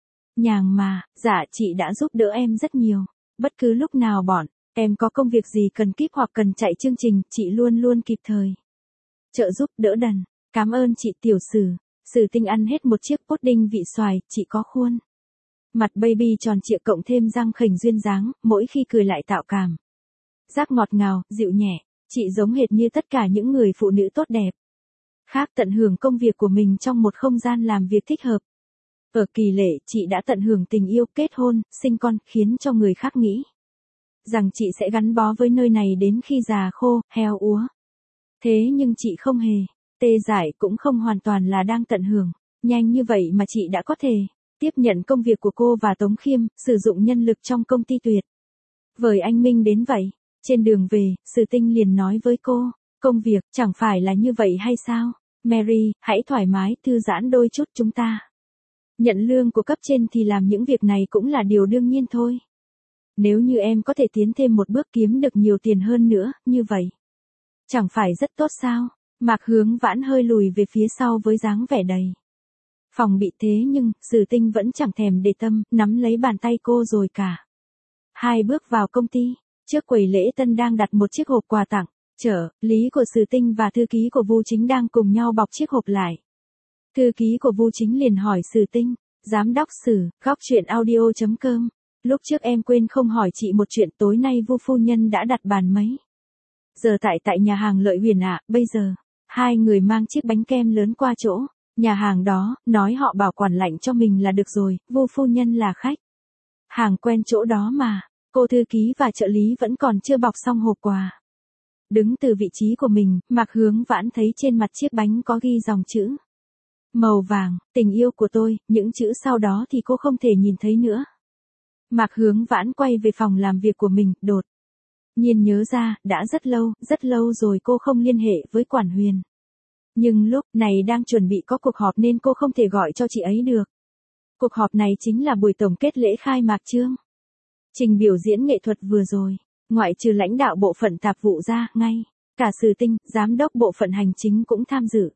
Speaker 1: nhàng mà, dạ chị đã giúp đỡ em rất nhiều. Bất cứ lúc nào bọn em có công việc gì cần kíp hoặc cần chạy chương trình, chị luôn luôn kịp thời trợ giúp đỡ đần. Cảm ơn chị Tiểu Sử. Sử Tinh ăn hết một chiếc pudding vị xoài, chị có khuôn mặt baby tròn trịa cộng thêm răng khểnh duyên dáng, mỗi khi cười lại tạo cảm giác ngọt ngào, dịu nhẹ. Chị giống hệt như tất cả những người phụ nữ tốt đẹp khác tận hưởng công việc của mình trong một không gian làm việc thích hợp. Ở Kỳ Lệ, chị đã tận hưởng tình yêu, kết hôn, sinh con, khiến cho người khác nghĩ rằng chị sẽ gắn bó với nơi này đến khi già khô, heo úa. Thế nhưng chị không hề. Tê Dại cũng không hoàn toàn là đang tận hưởng. Nhanh như vậy mà chị đã có thể tiếp nhận công việc của cô và Tống Khiêm, sử dụng nhân lực trong công ty tuyệt vời anh Minh đến vậy. Trên đường về, Sử Tinh liền nói với cô, công việc chẳng phải là như vậy hay sao? Mary, hãy thoải mái, thư giãn đôi chút, chúng ta nhận lương của cấp trên thì làm những việc này cũng là điều đương nhiên thôi. Nếu như em có thể tiến thêm một bước kiếm được nhiều tiền hơn nữa, như vậy chẳng phải rất tốt sao? Mạc Hướng Vãn hơi lùi về phía sau với dáng vẻ đầy phòng bị, thế nhưng Sử Tinh vẫn chẳng thèm để tâm, nắm lấy bàn tay cô rồi cả hai bước vào công ty. Trước quầy lễ tân đang đặt một chiếc hộp quà tặng, lý của Sử Tinh và thư ký của Vu Chính đang cùng nhau bọc chiếc hộp lại. Thư ký của Vu Chính liền hỏi Sử Tinh, giám đốc Sử, góc chuyện audio.com. Lúc trước em quên không hỏi chị một chuyện, tối nay Vu phu nhân đã đặt bàn mấy giờ tại nhà hàng Lợi Huyền ạ. Bây giờ hai người mang chiếc bánh kem lớn qua chỗ nhà hàng đó, nói họ bảo quản lạnh cho mình là được rồi. Vu phu nhân là khách hàng quen chỗ đó mà. Cô thư ký và trợ lý vẫn còn chưa bọc xong hộp quà. Đứng từ vị trí của mình, Mạc Hướng Vãn thấy trên mặt chiếc bánh có ghi dòng chữ màu vàng, tình yêu của tôi. Những chữ sau đó thì cô không thể nhìn thấy nữa. Mạc Hướng Vãn quay về phòng làm việc của mình, đột nhiên nhớ ra, đã rất lâu rồi cô không liên hệ với Quản Huyền. Nhưng lúc này đang chuẩn bị có cuộc họp nên cô không thể gọi cho chị ấy được. Cuộc họp này chính là buổi tổng kết lễ khai mạc chương trình biểu diễn nghệ thuật vừa rồi. Ngoại trừ lãnh đạo bộ phận tạp vụ ra, ngay cả Sử Tinh, giám đốc bộ phận hành chính cũng tham dự.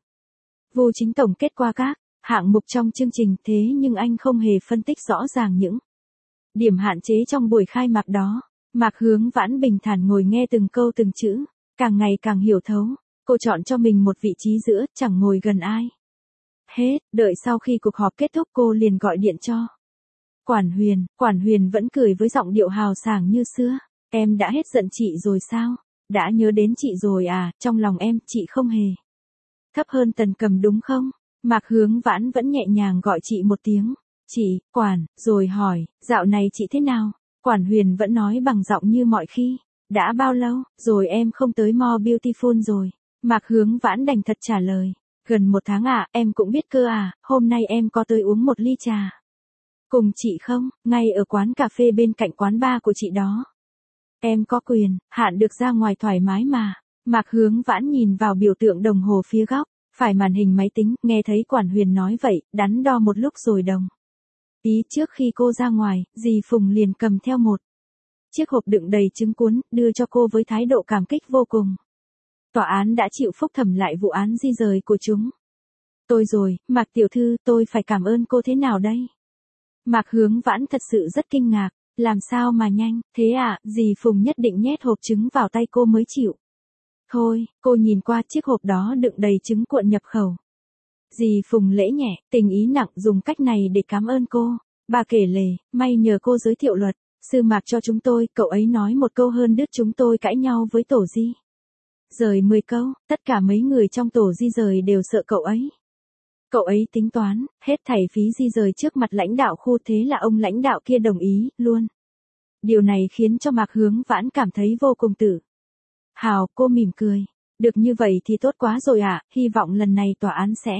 Speaker 1: Vu Chính tổng kết qua các hạng mục trong chương trình, thế nhưng anh không hề phân tích rõ ràng những điểm hạn chế trong buổi khai mạc đó. Mạc Hướng Vãn bình thản ngồi nghe từng câu từng chữ, càng ngày càng hiểu thấu. Cô chọn cho mình một vị trí giữa, chẳng ngồi gần ai hết. Đợi sau khi cuộc họp kết thúc cô liền gọi điện cho Quản Huyền vẫn cười với giọng điệu hào sảng như xưa. Em đã hết giận chị rồi sao? Đã nhớ đến chị rồi à? Trong lòng em, chị không hề thấp hơn Tần Cầm đúng không? Mạc Hướng Vãn vẫn nhẹ nhàng gọi chị một tiếng chị, Quản, rồi hỏi, dạo này chị thế nào? Quản Huyền vẫn nói bằng giọng như mọi khi. Đã bao lâu rồi em không tới More Beautiful rồi? Mạc Hướng Vãn đành thật trả lời. Gần 1 tháng ạ, em cũng biết cơ à, hôm nay em có tới uống một ly trà cùng chị không? Ngay ở quán cà phê bên cạnh quán bar của chị đó. Em có quyền hạn được ra ngoài thoải mái mà. Mạc Hướng Vãn nhìn vào biểu tượng đồng hồ phía góc phải màn hình máy tính, nghe thấy Quản Huyền nói vậy, đắn đo một lúc rồi đồng ý. Trước khi cô ra ngoài, dì Phùng liền cầm theo một chiếc hộp đựng đầy trứng cuốn, đưa cho cô với thái độ cảm kích vô cùng. Tòa án đã chịu phúc thẩm lại vụ án di rời của chúng tôi rồi, Mạc tiểu thư, tôi phải cảm ơn cô thế nào đây? Mạc Hướng Vãn thật sự rất kinh ngạc, làm sao mà nhanh thế à? Dì Phùng nhất định nhét hộp trứng vào tay cô mới chịu. Thôi, cô nhìn qua chiếc hộp đó đựng đầy trứng cuộn nhập khẩu. Dì Phùng lễ nhẹ, tình ý nặng, dùng cách này để cảm ơn cô. Bà kể lể, may nhờ cô giới thiệu luật sư Mạc cho chúng tôi, cậu ấy nói một câu hơn đứt chúng tôi cãi nhau với tổ di rời 10 câu, tất cả mấy người trong tổ di rời đều sợ cậu ấy. Cậu ấy tính toán hết thảy phí di rời trước mặt lãnh đạo khu, thế là ông lãnh đạo kia đồng ý luôn. Điều này khiến cho Mạc Hướng Vãn cảm thấy vô cùng tự hào. Cô mỉm cười. Được như vậy thì tốt quá rồi ạ, hy vọng lần này tòa án sẽ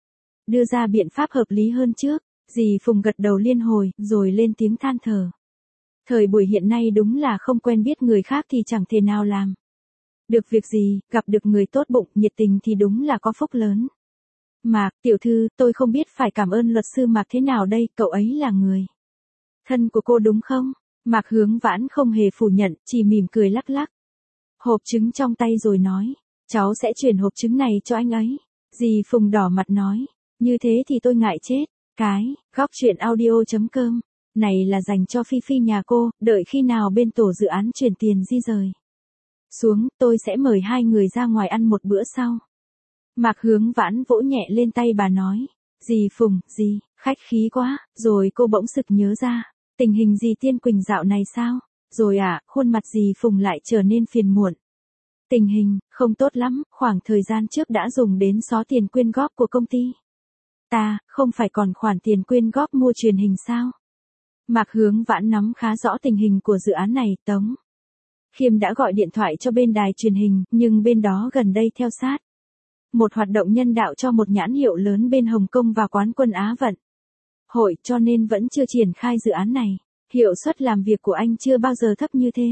Speaker 1: đưa ra biện pháp hợp lý hơn trước. Dì Phùng gật đầu liên hồi, rồi lên tiếng than thở. Thời buổi hiện nay đúng là không quen biết người khác thì chẳng thể nào làm được việc gì, gặp được người tốt bụng, nhiệt tình thì đúng là có phúc lớn. Mạc tiểu thư, tôi không biết phải cảm ơn luật sư Mạc thế nào đây, cậu ấy là người thân của cô đúng không? Mạc Hướng Vãn không hề phủ nhận, chỉ mỉm cười lắc lắc hộp trứng trong tay rồi nói, cháu sẽ chuyển hộp trứng này cho anh ấy. Dì Phùng đỏ mặt nói, như thế thì tôi ngại chết. Góc truyện audio.com, này là dành cho Phi Phi nhà cô, đợi khi nào bên tổ dự án chuyển tiền di rời xuống, tôi sẽ mời hai người ra ngoài ăn một bữa sau. Mạc Hướng Vãn vỗ nhẹ lên tay bà nói, dì Phùng, dì, khách khí quá, rồi cô bỗng sực nhớ ra, tình hình dì Tiên Quỳnh dạo này sao? Rồi khuôn mặt dì Phùng lại trở nên phiền muộn. Tình hình, không tốt lắm, khoảng thời gian trước đã dùng đến xó tiền quyên góp của công ty. Ta, không phải còn khoản tiền quyên góp mua truyền hình sao? Mạc Hướng Vãn nắm khá rõ tình hình của dự án này, Tống Khiêm đã gọi điện thoại cho bên đài truyền hình, nhưng bên đó gần đây theo sát một hoạt động nhân đạo cho một nhãn hiệu lớn bên Hồng Kông và quán quân Á vận hội, cho nên vẫn chưa triển khai dự án này. Hiệu suất làm việc của anh chưa bao giờ thấp như thế.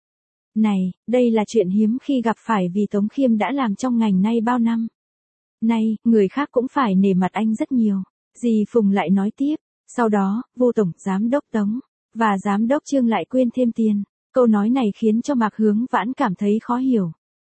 Speaker 1: Này, đây là chuyện hiếm khi gặp phải vì Tống Khiêm đã làm trong ngành này bao năm. Nay, người khác cũng phải nể mặt anh rất nhiều. Dì Phùng lại nói tiếp, sau đó, Vô Tổng, Giám đốc Tống, và Giám đốc Trương lại quyên thêm tiền. Câu nói này khiến cho Mạc Hướng Vãn cảm thấy khó hiểu.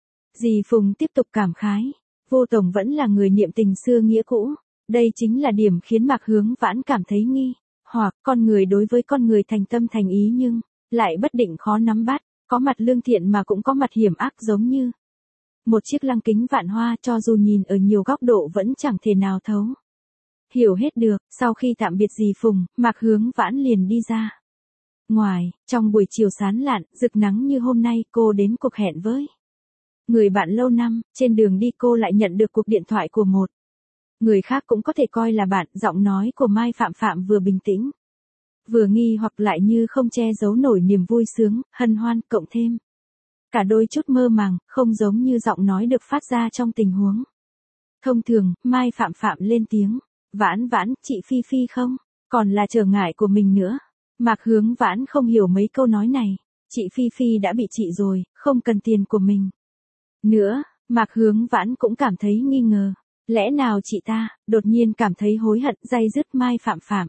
Speaker 1: Dì Phùng tiếp tục cảm khái, Vô Tổng vẫn là người niệm tình xưa nghĩa cũ. Đây chính là điểm khiến Mạc Hướng Vãn cảm thấy nghi hoặc con người đối với con người thành tâm thành ý nhưng lại bất định khó nắm bắt, có mặt lương thiện mà cũng có mặt hiểm ác, giống như một chiếc lăng kính vạn hoa, cho dù nhìn ở nhiều góc độ vẫn chẳng thể nào thấu hiểu hết được. Sau khi tạm biệt dì Phùng, Mạc Hướng Vãn liền đi ra ngoài. Trong buổi chiều sáng lạn, rực nắng như hôm nay, cô đến cuộc hẹn với người bạn lâu năm. Trên đường đi cô lại nhận được cuộc điện thoại của một người khác cũng có thể coi là bạn. Giọng nói của Mai Phạm Phạm vừa bình tĩnh, vừa nghi hoặc lại như không che giấu nổi niềm vui sướng, hân hoan, cộng thêm cả đôi chút mơ màng, không giống như giọng nói được phát ra trong tình huống thông thường. Mai Phạm Phạm lên tiếng, Vãn Vãn, chị Phi Phi không? Còn là trở ngại của mình nữa. Mạc Hướng Vãn không hiểu mấy câu nói này. Chị Phi Phi đã bị trị rồi, không cần tiền của mình nữa. Mạc Hướng Vãn cũng cảm thấy nghi ngờ. Lẽ nào chị ta, đột nhiên cảm thấy hối hận, day dứt Mai Phạm Phạm.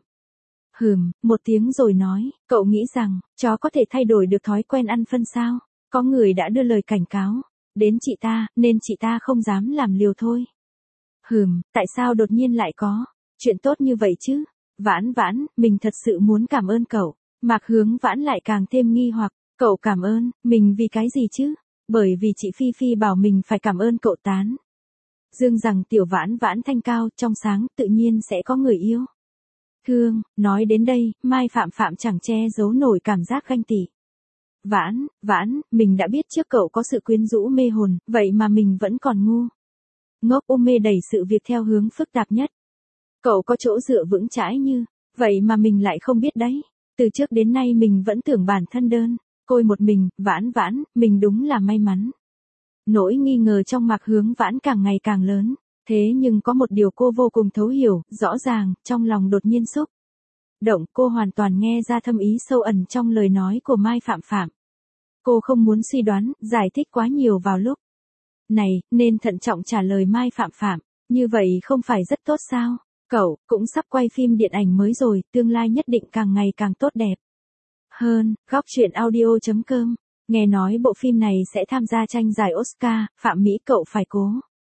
Speaker 1: Một tiếng rồi nói, cậu nghĩ rằng, chó có thể thay đổi được thói quen ăn phân sao? Có người đã đưa lời cảnh cáo đến chị ta, nên chị ta không dám làm liều thôi. Tại sao đột nhiên lại có chuyện tốt như vậy chứ? Vãn Vãn, mình thật sự muốn cảm ơn cậu. Mạc Hướng Vãn lại càng thêm nghi hoặc, cậu cảm ơn mình vì cái gì chứ? Bởi vì chị Phi Phi bảo mình phải cảm ơn cậu tán dương rằng tiểu Vãn Vãn thanh cao, trong sáng, tự nhiên sẽ có người yêu thương. Nói đến đây, Mai Phạm Phạm chẳng che giấu nổi cảm giác ganh tị. Vãn Vãn, mình đã biết trước cậu có sự quyến rũ mê hồn, vậy mà mình vẫn còn ngu ngốc mê đẩy sự việc theo hướng phức tạp nhất. Cậu có chỗ dựa vững chãi như vậy mà mình lại không biết đấy. Từ trước đến nay mình vẫn tưởng bản thân đơn côi một mình. Vãn Vãn, mình đúng là may mắn. Nỗi nghi ngờ trong Mạc Hướng Vãn càng ngày càng lớn. Thế nhưng có một điều cô vô cùng thấu hiểu, rõ ràng, trong lòng đột nhiên xúc động. Cô hoàn toàn nghe ra thâm ý sâu ẩn trong lời nói của Mai Phạm Phạm. Cô không muốn suy đoán, giải thích quá nhiều vào lúc này, nên thận trọng trả lời Mai Phạm Phạm. Như vậy không phải rất tốt sao? Cậu cũng sắp quay phim điện ảnh mới rồi, tương lai nhất định càng ngày càng tốt đẹp hơn. Góc truyện audio.com, nghe nói bộ phim này sẽ tham gia tranh giải Oscar. Phạm Mỹ, cậu phải cố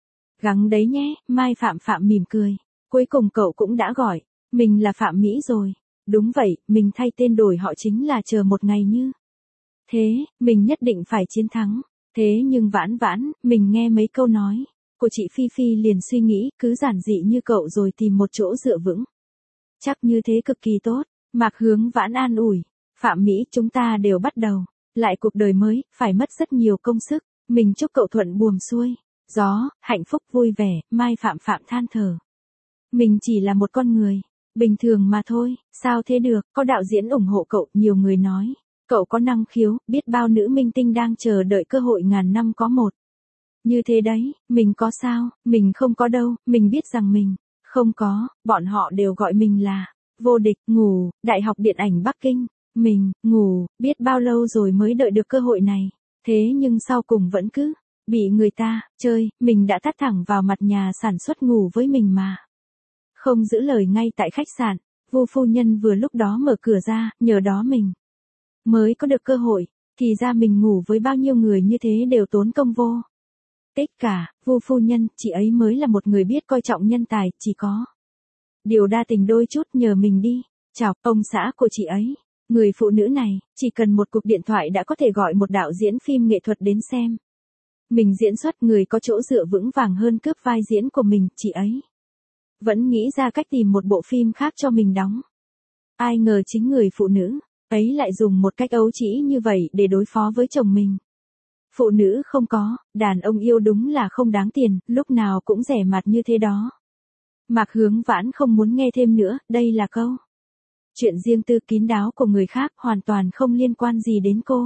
Speaker 1: gắng đấy nhé. Mai Phạm Phạm mỉm cười. Cuối cùng cậu cũng đã gọi mình là Phạm Mỹ rồi. Đúng vậy, mình thay tên đổi họ chính là chờ một ngày như thế, mình nhất định phải chiến thắng. Thế nhưng Vãn Vãn, mình nghe mấy câu nói của chị Phi Phi liền suy nghĩ, cứ giản dị như cậu rồi tìm một chỗ dựa vững chắc như thế cực kỳ tốt. Mạc Hướng Vãn an ủi, Phạm Mỹ, chúng ta đều bắt đầu lại cuộc đời mới, phải mất rất nhiều công sức. Mình chúc cậu thuận buồm xuôi gió, hạnh phúc vui vẻ. Mai Phạm Phạm than thở, mình chỉ là một con người bình thường mà thôi. Sao thế được, có đạo diễn ủng hộ cậu, nhiều người nói cậu có năng khiếu, biết bao nữ minh tinh đang chờ đợi cơ hội ngàn năm có một như thế đấy. Mình có sao? Mình không có đâu. Mình biết rằng mình không có. Bọn họ đều gọi mình là vô địch. Ngủ, Đại học Điện ảnh Bắc Kinh. Mình ngủ, biết bao lâu rồi mới đợi được cơ hội này. Thế nhưng sau cùng vẫn cứ bị người ta chơi. Mình đã tát thẳng vào mặt nhà sản xuất ngủ với mình mà không giữ lời ngay tại khách sạn. Vu phu nhân vừa lúc đó mở cửa ra, nhờ đó mình mới có được cơ hội. Thì ra mình ngủ với bao nhiêu người như thế đều tốn công vô Tất cả, Vu phu nhân, chị ấy mới là một người biết coi trọng nhân tài, chỉ có điều đa tình đôi chút, nhờ mình đi. Chào, ông xã của chị ấy. Người phụ nữ này, chỉ cần một cuộc điện thoại đã có thể gọi một đạo diễn phim nghệ thuật đến xem. Mình diễn xuất, người có chỗ dựa vững vàng hơn cướp vai diễn của mình, chị ấy vẫn nghĩ ra cách tìm một bộ phim khác cho mình đóng. Ai ngờ chính người phụ nữ ấy lại dùng một cách ấu trĩ như vậy để đối phó với chồng mình. Phụ nữ không có, đàn ông yêu đúng là không đáng tiền, lúc nào cũng rẻ mạt như thế đó. Mạc Hướng Vãn không muốn nghe thêm nữa, đây là câu chuyện riêng tư kín đáo của người khác, hoàn toàn không liên quan gì đến cô.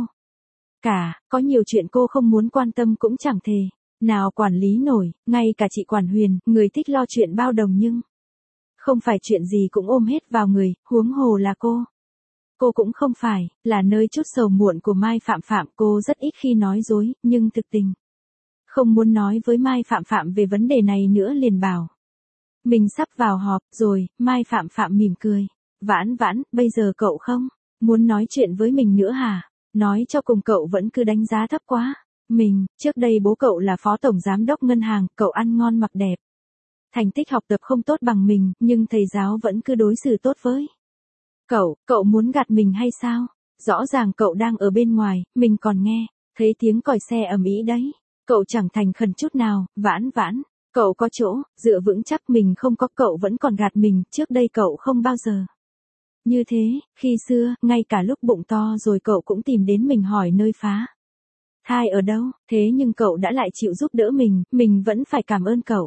Speaker 1: Có nhiều chuyện cô không muốn quan tâm cũng chẳng thể nào quản lý nổi, ngay cả chị Quản Huyền, người thích lo chuyện bao đồng nhưng không phải chuyện gì cũng ôm hết vào người, huống hồ là cô. Cô cũng không phải là nơi chút sầu muộn của Mai Phạm Phạm, cô rất ít khi nói dối, nhưng thực tình không muốn nói với Mai Phạm Phạm về vấn đề này nữa, liền bảo mình sắp vào họp rồi. Mai Phạm Phạm mỉm cười. Vãn Vãn, bây giờ cậu không muốn nói chuyện với mình nữa hả? Nói cho cùng cậu vẫn cứ đánh giá thấp quá mình, trước đây bố cậu là phó tổng giám đốc ngân hàng, cậu ăn ngon mặc đẹp. Thành tích học tập không tốt bằng mình, nhưng thầy giáo vẫn cứ đối xử tốt với cậu muốn gạt mình hay sao? Rõ ràng cậu đang ở bên ngoài, mình còn nghe thấy tiếng còi xe ầm ĩ đấy. Cậu chẳng thành khẩn chút nào. Vãn Vãn, cậu có chỗ dựa vững chắc, mình không có, cậu vẫn còn gạt mình, trước đây cậu không bao giờ như thế, khi xưa, ngay cả lúc bụng to rồi cậu cũng tìm đến mình hỏi nơi phá thai ở đâu, thế nhưng cậu đã lại chịu giúp đỡ mình vẫn phải cảm ơn cậu.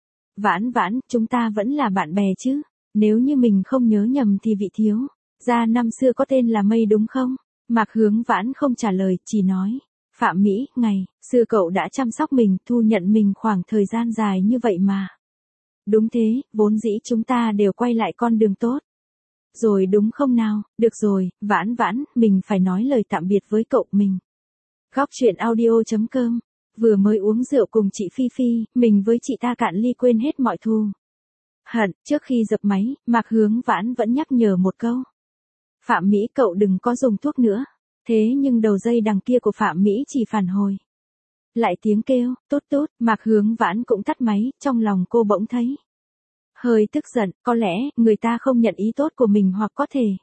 Speaker 1: Vãn Vãn, chúng ta vẫn là bạn bè chứ? Nếu như mình không nhớ nhầm thì vị thiếu gia năm xưa có tên là Mây đúng không? Mạc Hướng Vãn không trả lời, chỉ nói, Phạm Mỹ, ngày xưa cậu đã chăm sóc mình, thu nhận mình khoảng thời gian dài như vậy mà. Đúng thế, vốn dĩ chúng ta đều quay lại con đường tốt rồi đúng không nào? Được rồi, Vãn Vãn, mình phải nói lời tạm biệt với cậu. Mình Góc chuyện audio.com vừa mới uống rượu cùng chị Phi Phi, mình với chị ta cạn ly quên hết mọi thù hận. Trước khi dập máy, Mạc Hướng Vãn vẫn nhắc nhở một câu. Phạm Mỹ, cậu đừng có dùng thuốc nữa. Thế nhưng đầu dây đằng kia của Phạm Mỹ chỉ phản hồi lại tiếng kêu, tốt tốt. Mạc Hướng Vãn cũng tắt máy, trong lòng cô bỗng thấy hơi tức giận, có lẽ người ta không nhận ý tốt của mình, hoặc có thể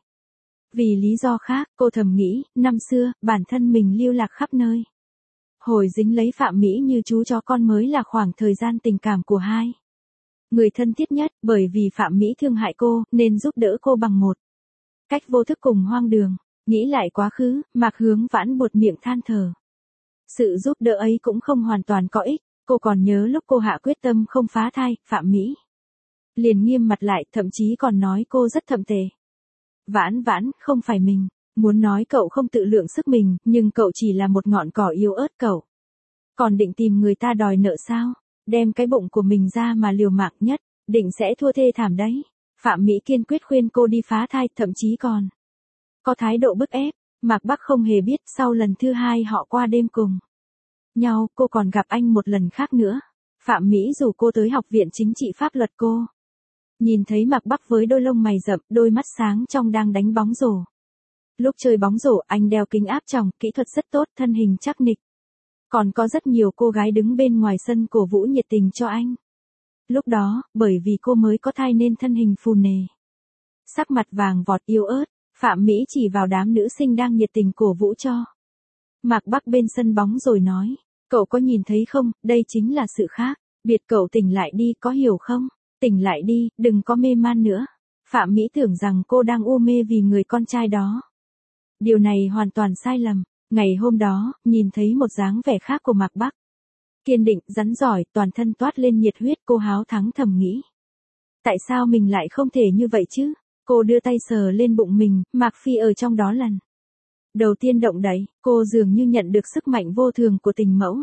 Speaker 1: vì lý do khác. Cô thầm nghĩ, năm xưa, bản thân mình lưu lạc khắp nơi, hồi dính lấy Phạm Mỹ như chú chó con mới là khoảng thời gian tình cảm của hai người thân thiết nhất, bởi vì Phạm Mỹ thương hại cô, nên giúp đỡ cô bằng một cách vô thức cùng hoang đường. Nghĩ lại quá khứ, Mạc Hướng Vãn buột miệng than thở. Sự giúp đỡ ấy cũng không hoàn toàn có ích. Cô còn nhớ lúc cô hạ quyết tâm không phá thai, Phạm Mỹ liền nghiêm mặt lại, thậm chí còn nói cô rất thậm tệ. Vãn Vãn, không phải mình muốn nói cậu không tự lượng sức mình, nhưng cậu chỉ là một ngọn cỏ yếu ớt, cậu còn định tìm người ta đòi nợ sao? Đem cái bụng của mình ra mà liều mạng nhất, định sẽ thua thê thảm đấy. Phạm Mỹ kiên quyết khuyên cô đi phá thai, thậm chí còn có thái độ bức ép. Mạc Bắc không hề biết, sau lần thứ hai họ qua đêm cùng nhau, cô còn gặp anh một lần khác nữa. Phạm Mỹ rủ cô tới học viện chính trị pháp luật. Cô nhìn thấy Mạc Bắc với đôi lông mày rậm, đôi mắt sáng trong đang đánh bóng rổ. Lúc chơi bóng rổ, anh đeo kính áp tròng, kỹ thuật rất tốt, thân hình chắc nịch. Còn có rất nhiều cô gái đứng bên ngoài sân cổ vũ nhiệt tình cho anh. Lúc đó, bởi vì cô mới có thai nên thân hình phù nề, sắc mặt vàng vọt yếu ớt, Phạm Mỹ chỉ vào đám nữ sinh đang nhiệt tình cổ vũ cho Mạc Bắc bên sân bóng rồi nói, cậu có nhìn thấy không, đây chính là sự khác biệt, cậu tỉnh lại đi, có hiểu không? Tỉnh lại đi, đừng có mê man nữa. Phạm Mỹ tưởng rằng cô đang u mê vì người con trai đó. Điều này hoàn toàn sai lầm. Ngày hôm đó, nhìn thấy một dáng vẻ khác của Mạc Bắc. Kiên định, rắn giỏi, toàn thân toát lên nhiệt huyết, cô háo thắng thầm nghĩ. Tại sao mình lại không thể như vậy chứ? Cô đưa tay sờ lên bụng mình, Mạc Phi ở trong đó lần đầu tiên động đậy, cô dường như nhận được sức mạnh vô thường của tình mẫu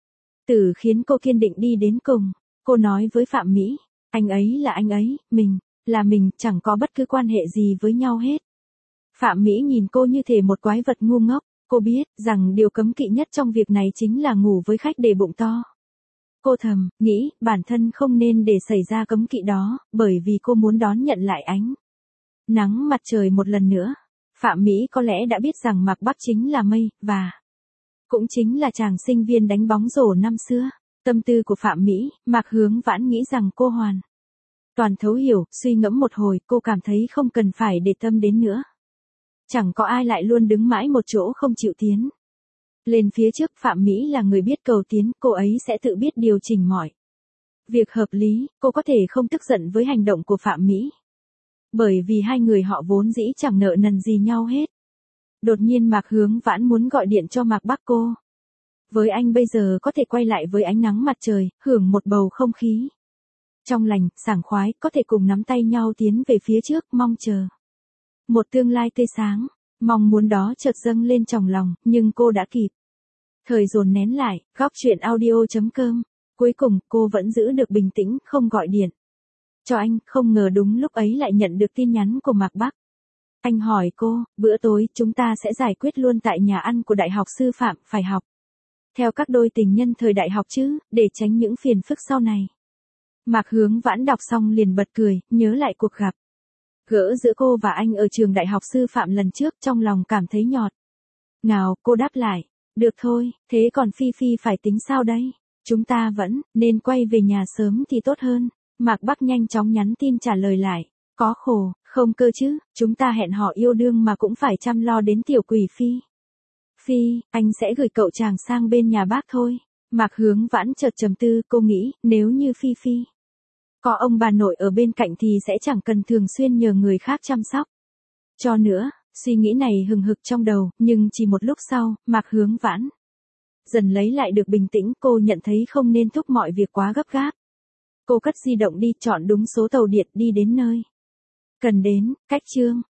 Speaker 1: tử khiến cô kiên định đi đến cùng. Cô nói với Phạm Mỹ, anh ấy là anh ấy, mình là mình, chẳng có bất cứ quan hệ gì với nhau hết. Phạm Mỹ nhìn cô như thể một quái vật ngu ngốc. Cô biết rằng điều cấm kỵ nhất trong việc này chính là ngủ với khách để bụng to. Cô thầm nghĩ bản thân không nên để xảy ra cấm kỵ đó, bởi vì cô muốn đón nhận lại ánh nắng mặt trời một lần nữa. Phạm Mỹ có lẽ đã biết rằng Mạc Bắc chính là Mây, và cũng chính là chàng sinh viên đánh bóng rổ năm xưa. Tâm tư của Phạm Mỹ, Mạc Hướng Vãn nghĩ rằng cô hoàn toàn thấu hiểu, suy ngẫm một hồi, cô cảm thấy không cần phải để tâm đến nữa. Chẳng có ai lại luôn đứng mãi một chỗ không chịu tiến lên phía trước. Phạm Mỹ là người biết cầu tiến, cô ấy sẽ tự biết điều chỉnh mọi việc hợp lý. Cô có thể không tức giận với hành động của Phạm Mỹ, bởi vì hai người họ vốn dĩ chẳng nợ nần gì nhau hết. Đột nhiên Mạc Hướng Vãn muốn gọi điện cho Mạc Bắc cô. Với anh bây giờ có thể quay lại với ánh nắng mặt trời, hưởng một bầu không khí trong lành, sảng khoái, có thể cùng nắm tay nhau tiến về phía trước, mong chờ một tương lai tươi sáng. Mong muốn đó chợt dâng lên trong lòng, nhưng cô đã kịp thời dồn nén lại. Góc chuyện audio.com. Cuối cùng, cô vẫn giữ được bình tĩnh, không gọi điện cho anh. Không ngờ đúng lúc ấy lại nhận được tin nhắn của Mạc Bắc. Anh hỏi cô, bữa tối chúng ta sẽ giải quyết luôn tại nhà ăn của Đại học Sư phạm, phải học theo các đôi tình nhân thời đại học chứ, để tránh những phiền phức sau này. Mạc Hướng Vãn đọc xong liền bật cười, nhớ lại cuộc gặp gỡ giữa cô và anh ở trường Đại học Sư phạm lần trước, trong lòng cảm thấy nhọt ngào. Cô đáp lại, được thôi, thế còn Phi Phi phải tính sao đây? Chúng ta vẫn nên quay về nhà sớm thì tốt hơn. Mạc Bắc nhanh chóng nhắn tin trả lời lại, có khổ, không cơ chứ, chúng ta hẹn hò yêu đương mà cũng phải chăm lo đến tiểu quỷ Phi. Phi, anh sẽ gửi cậu chàng sang bên nhà bác thôi. Mạc Hướng Vãn chợt trầm tư, cô nghĩ, nếu như Phi Phi có ông bà nội ở bên cạnh thì sẽ chẳng cần thường xuyên nhờ người khác chăm sóc cho nữa. Suy nghĩ này hừng hực trong đầu, nhưng chỉ một lúc sau, Mạc Hướng Vãn dần lấy lại được bình tĩnh. Cô nhận thấy không nên thúc mọi việc quá gấp gáp. Cô cất di động đi, chọn đúng số tàu điện, đi đến nơi cần đến. Cách chương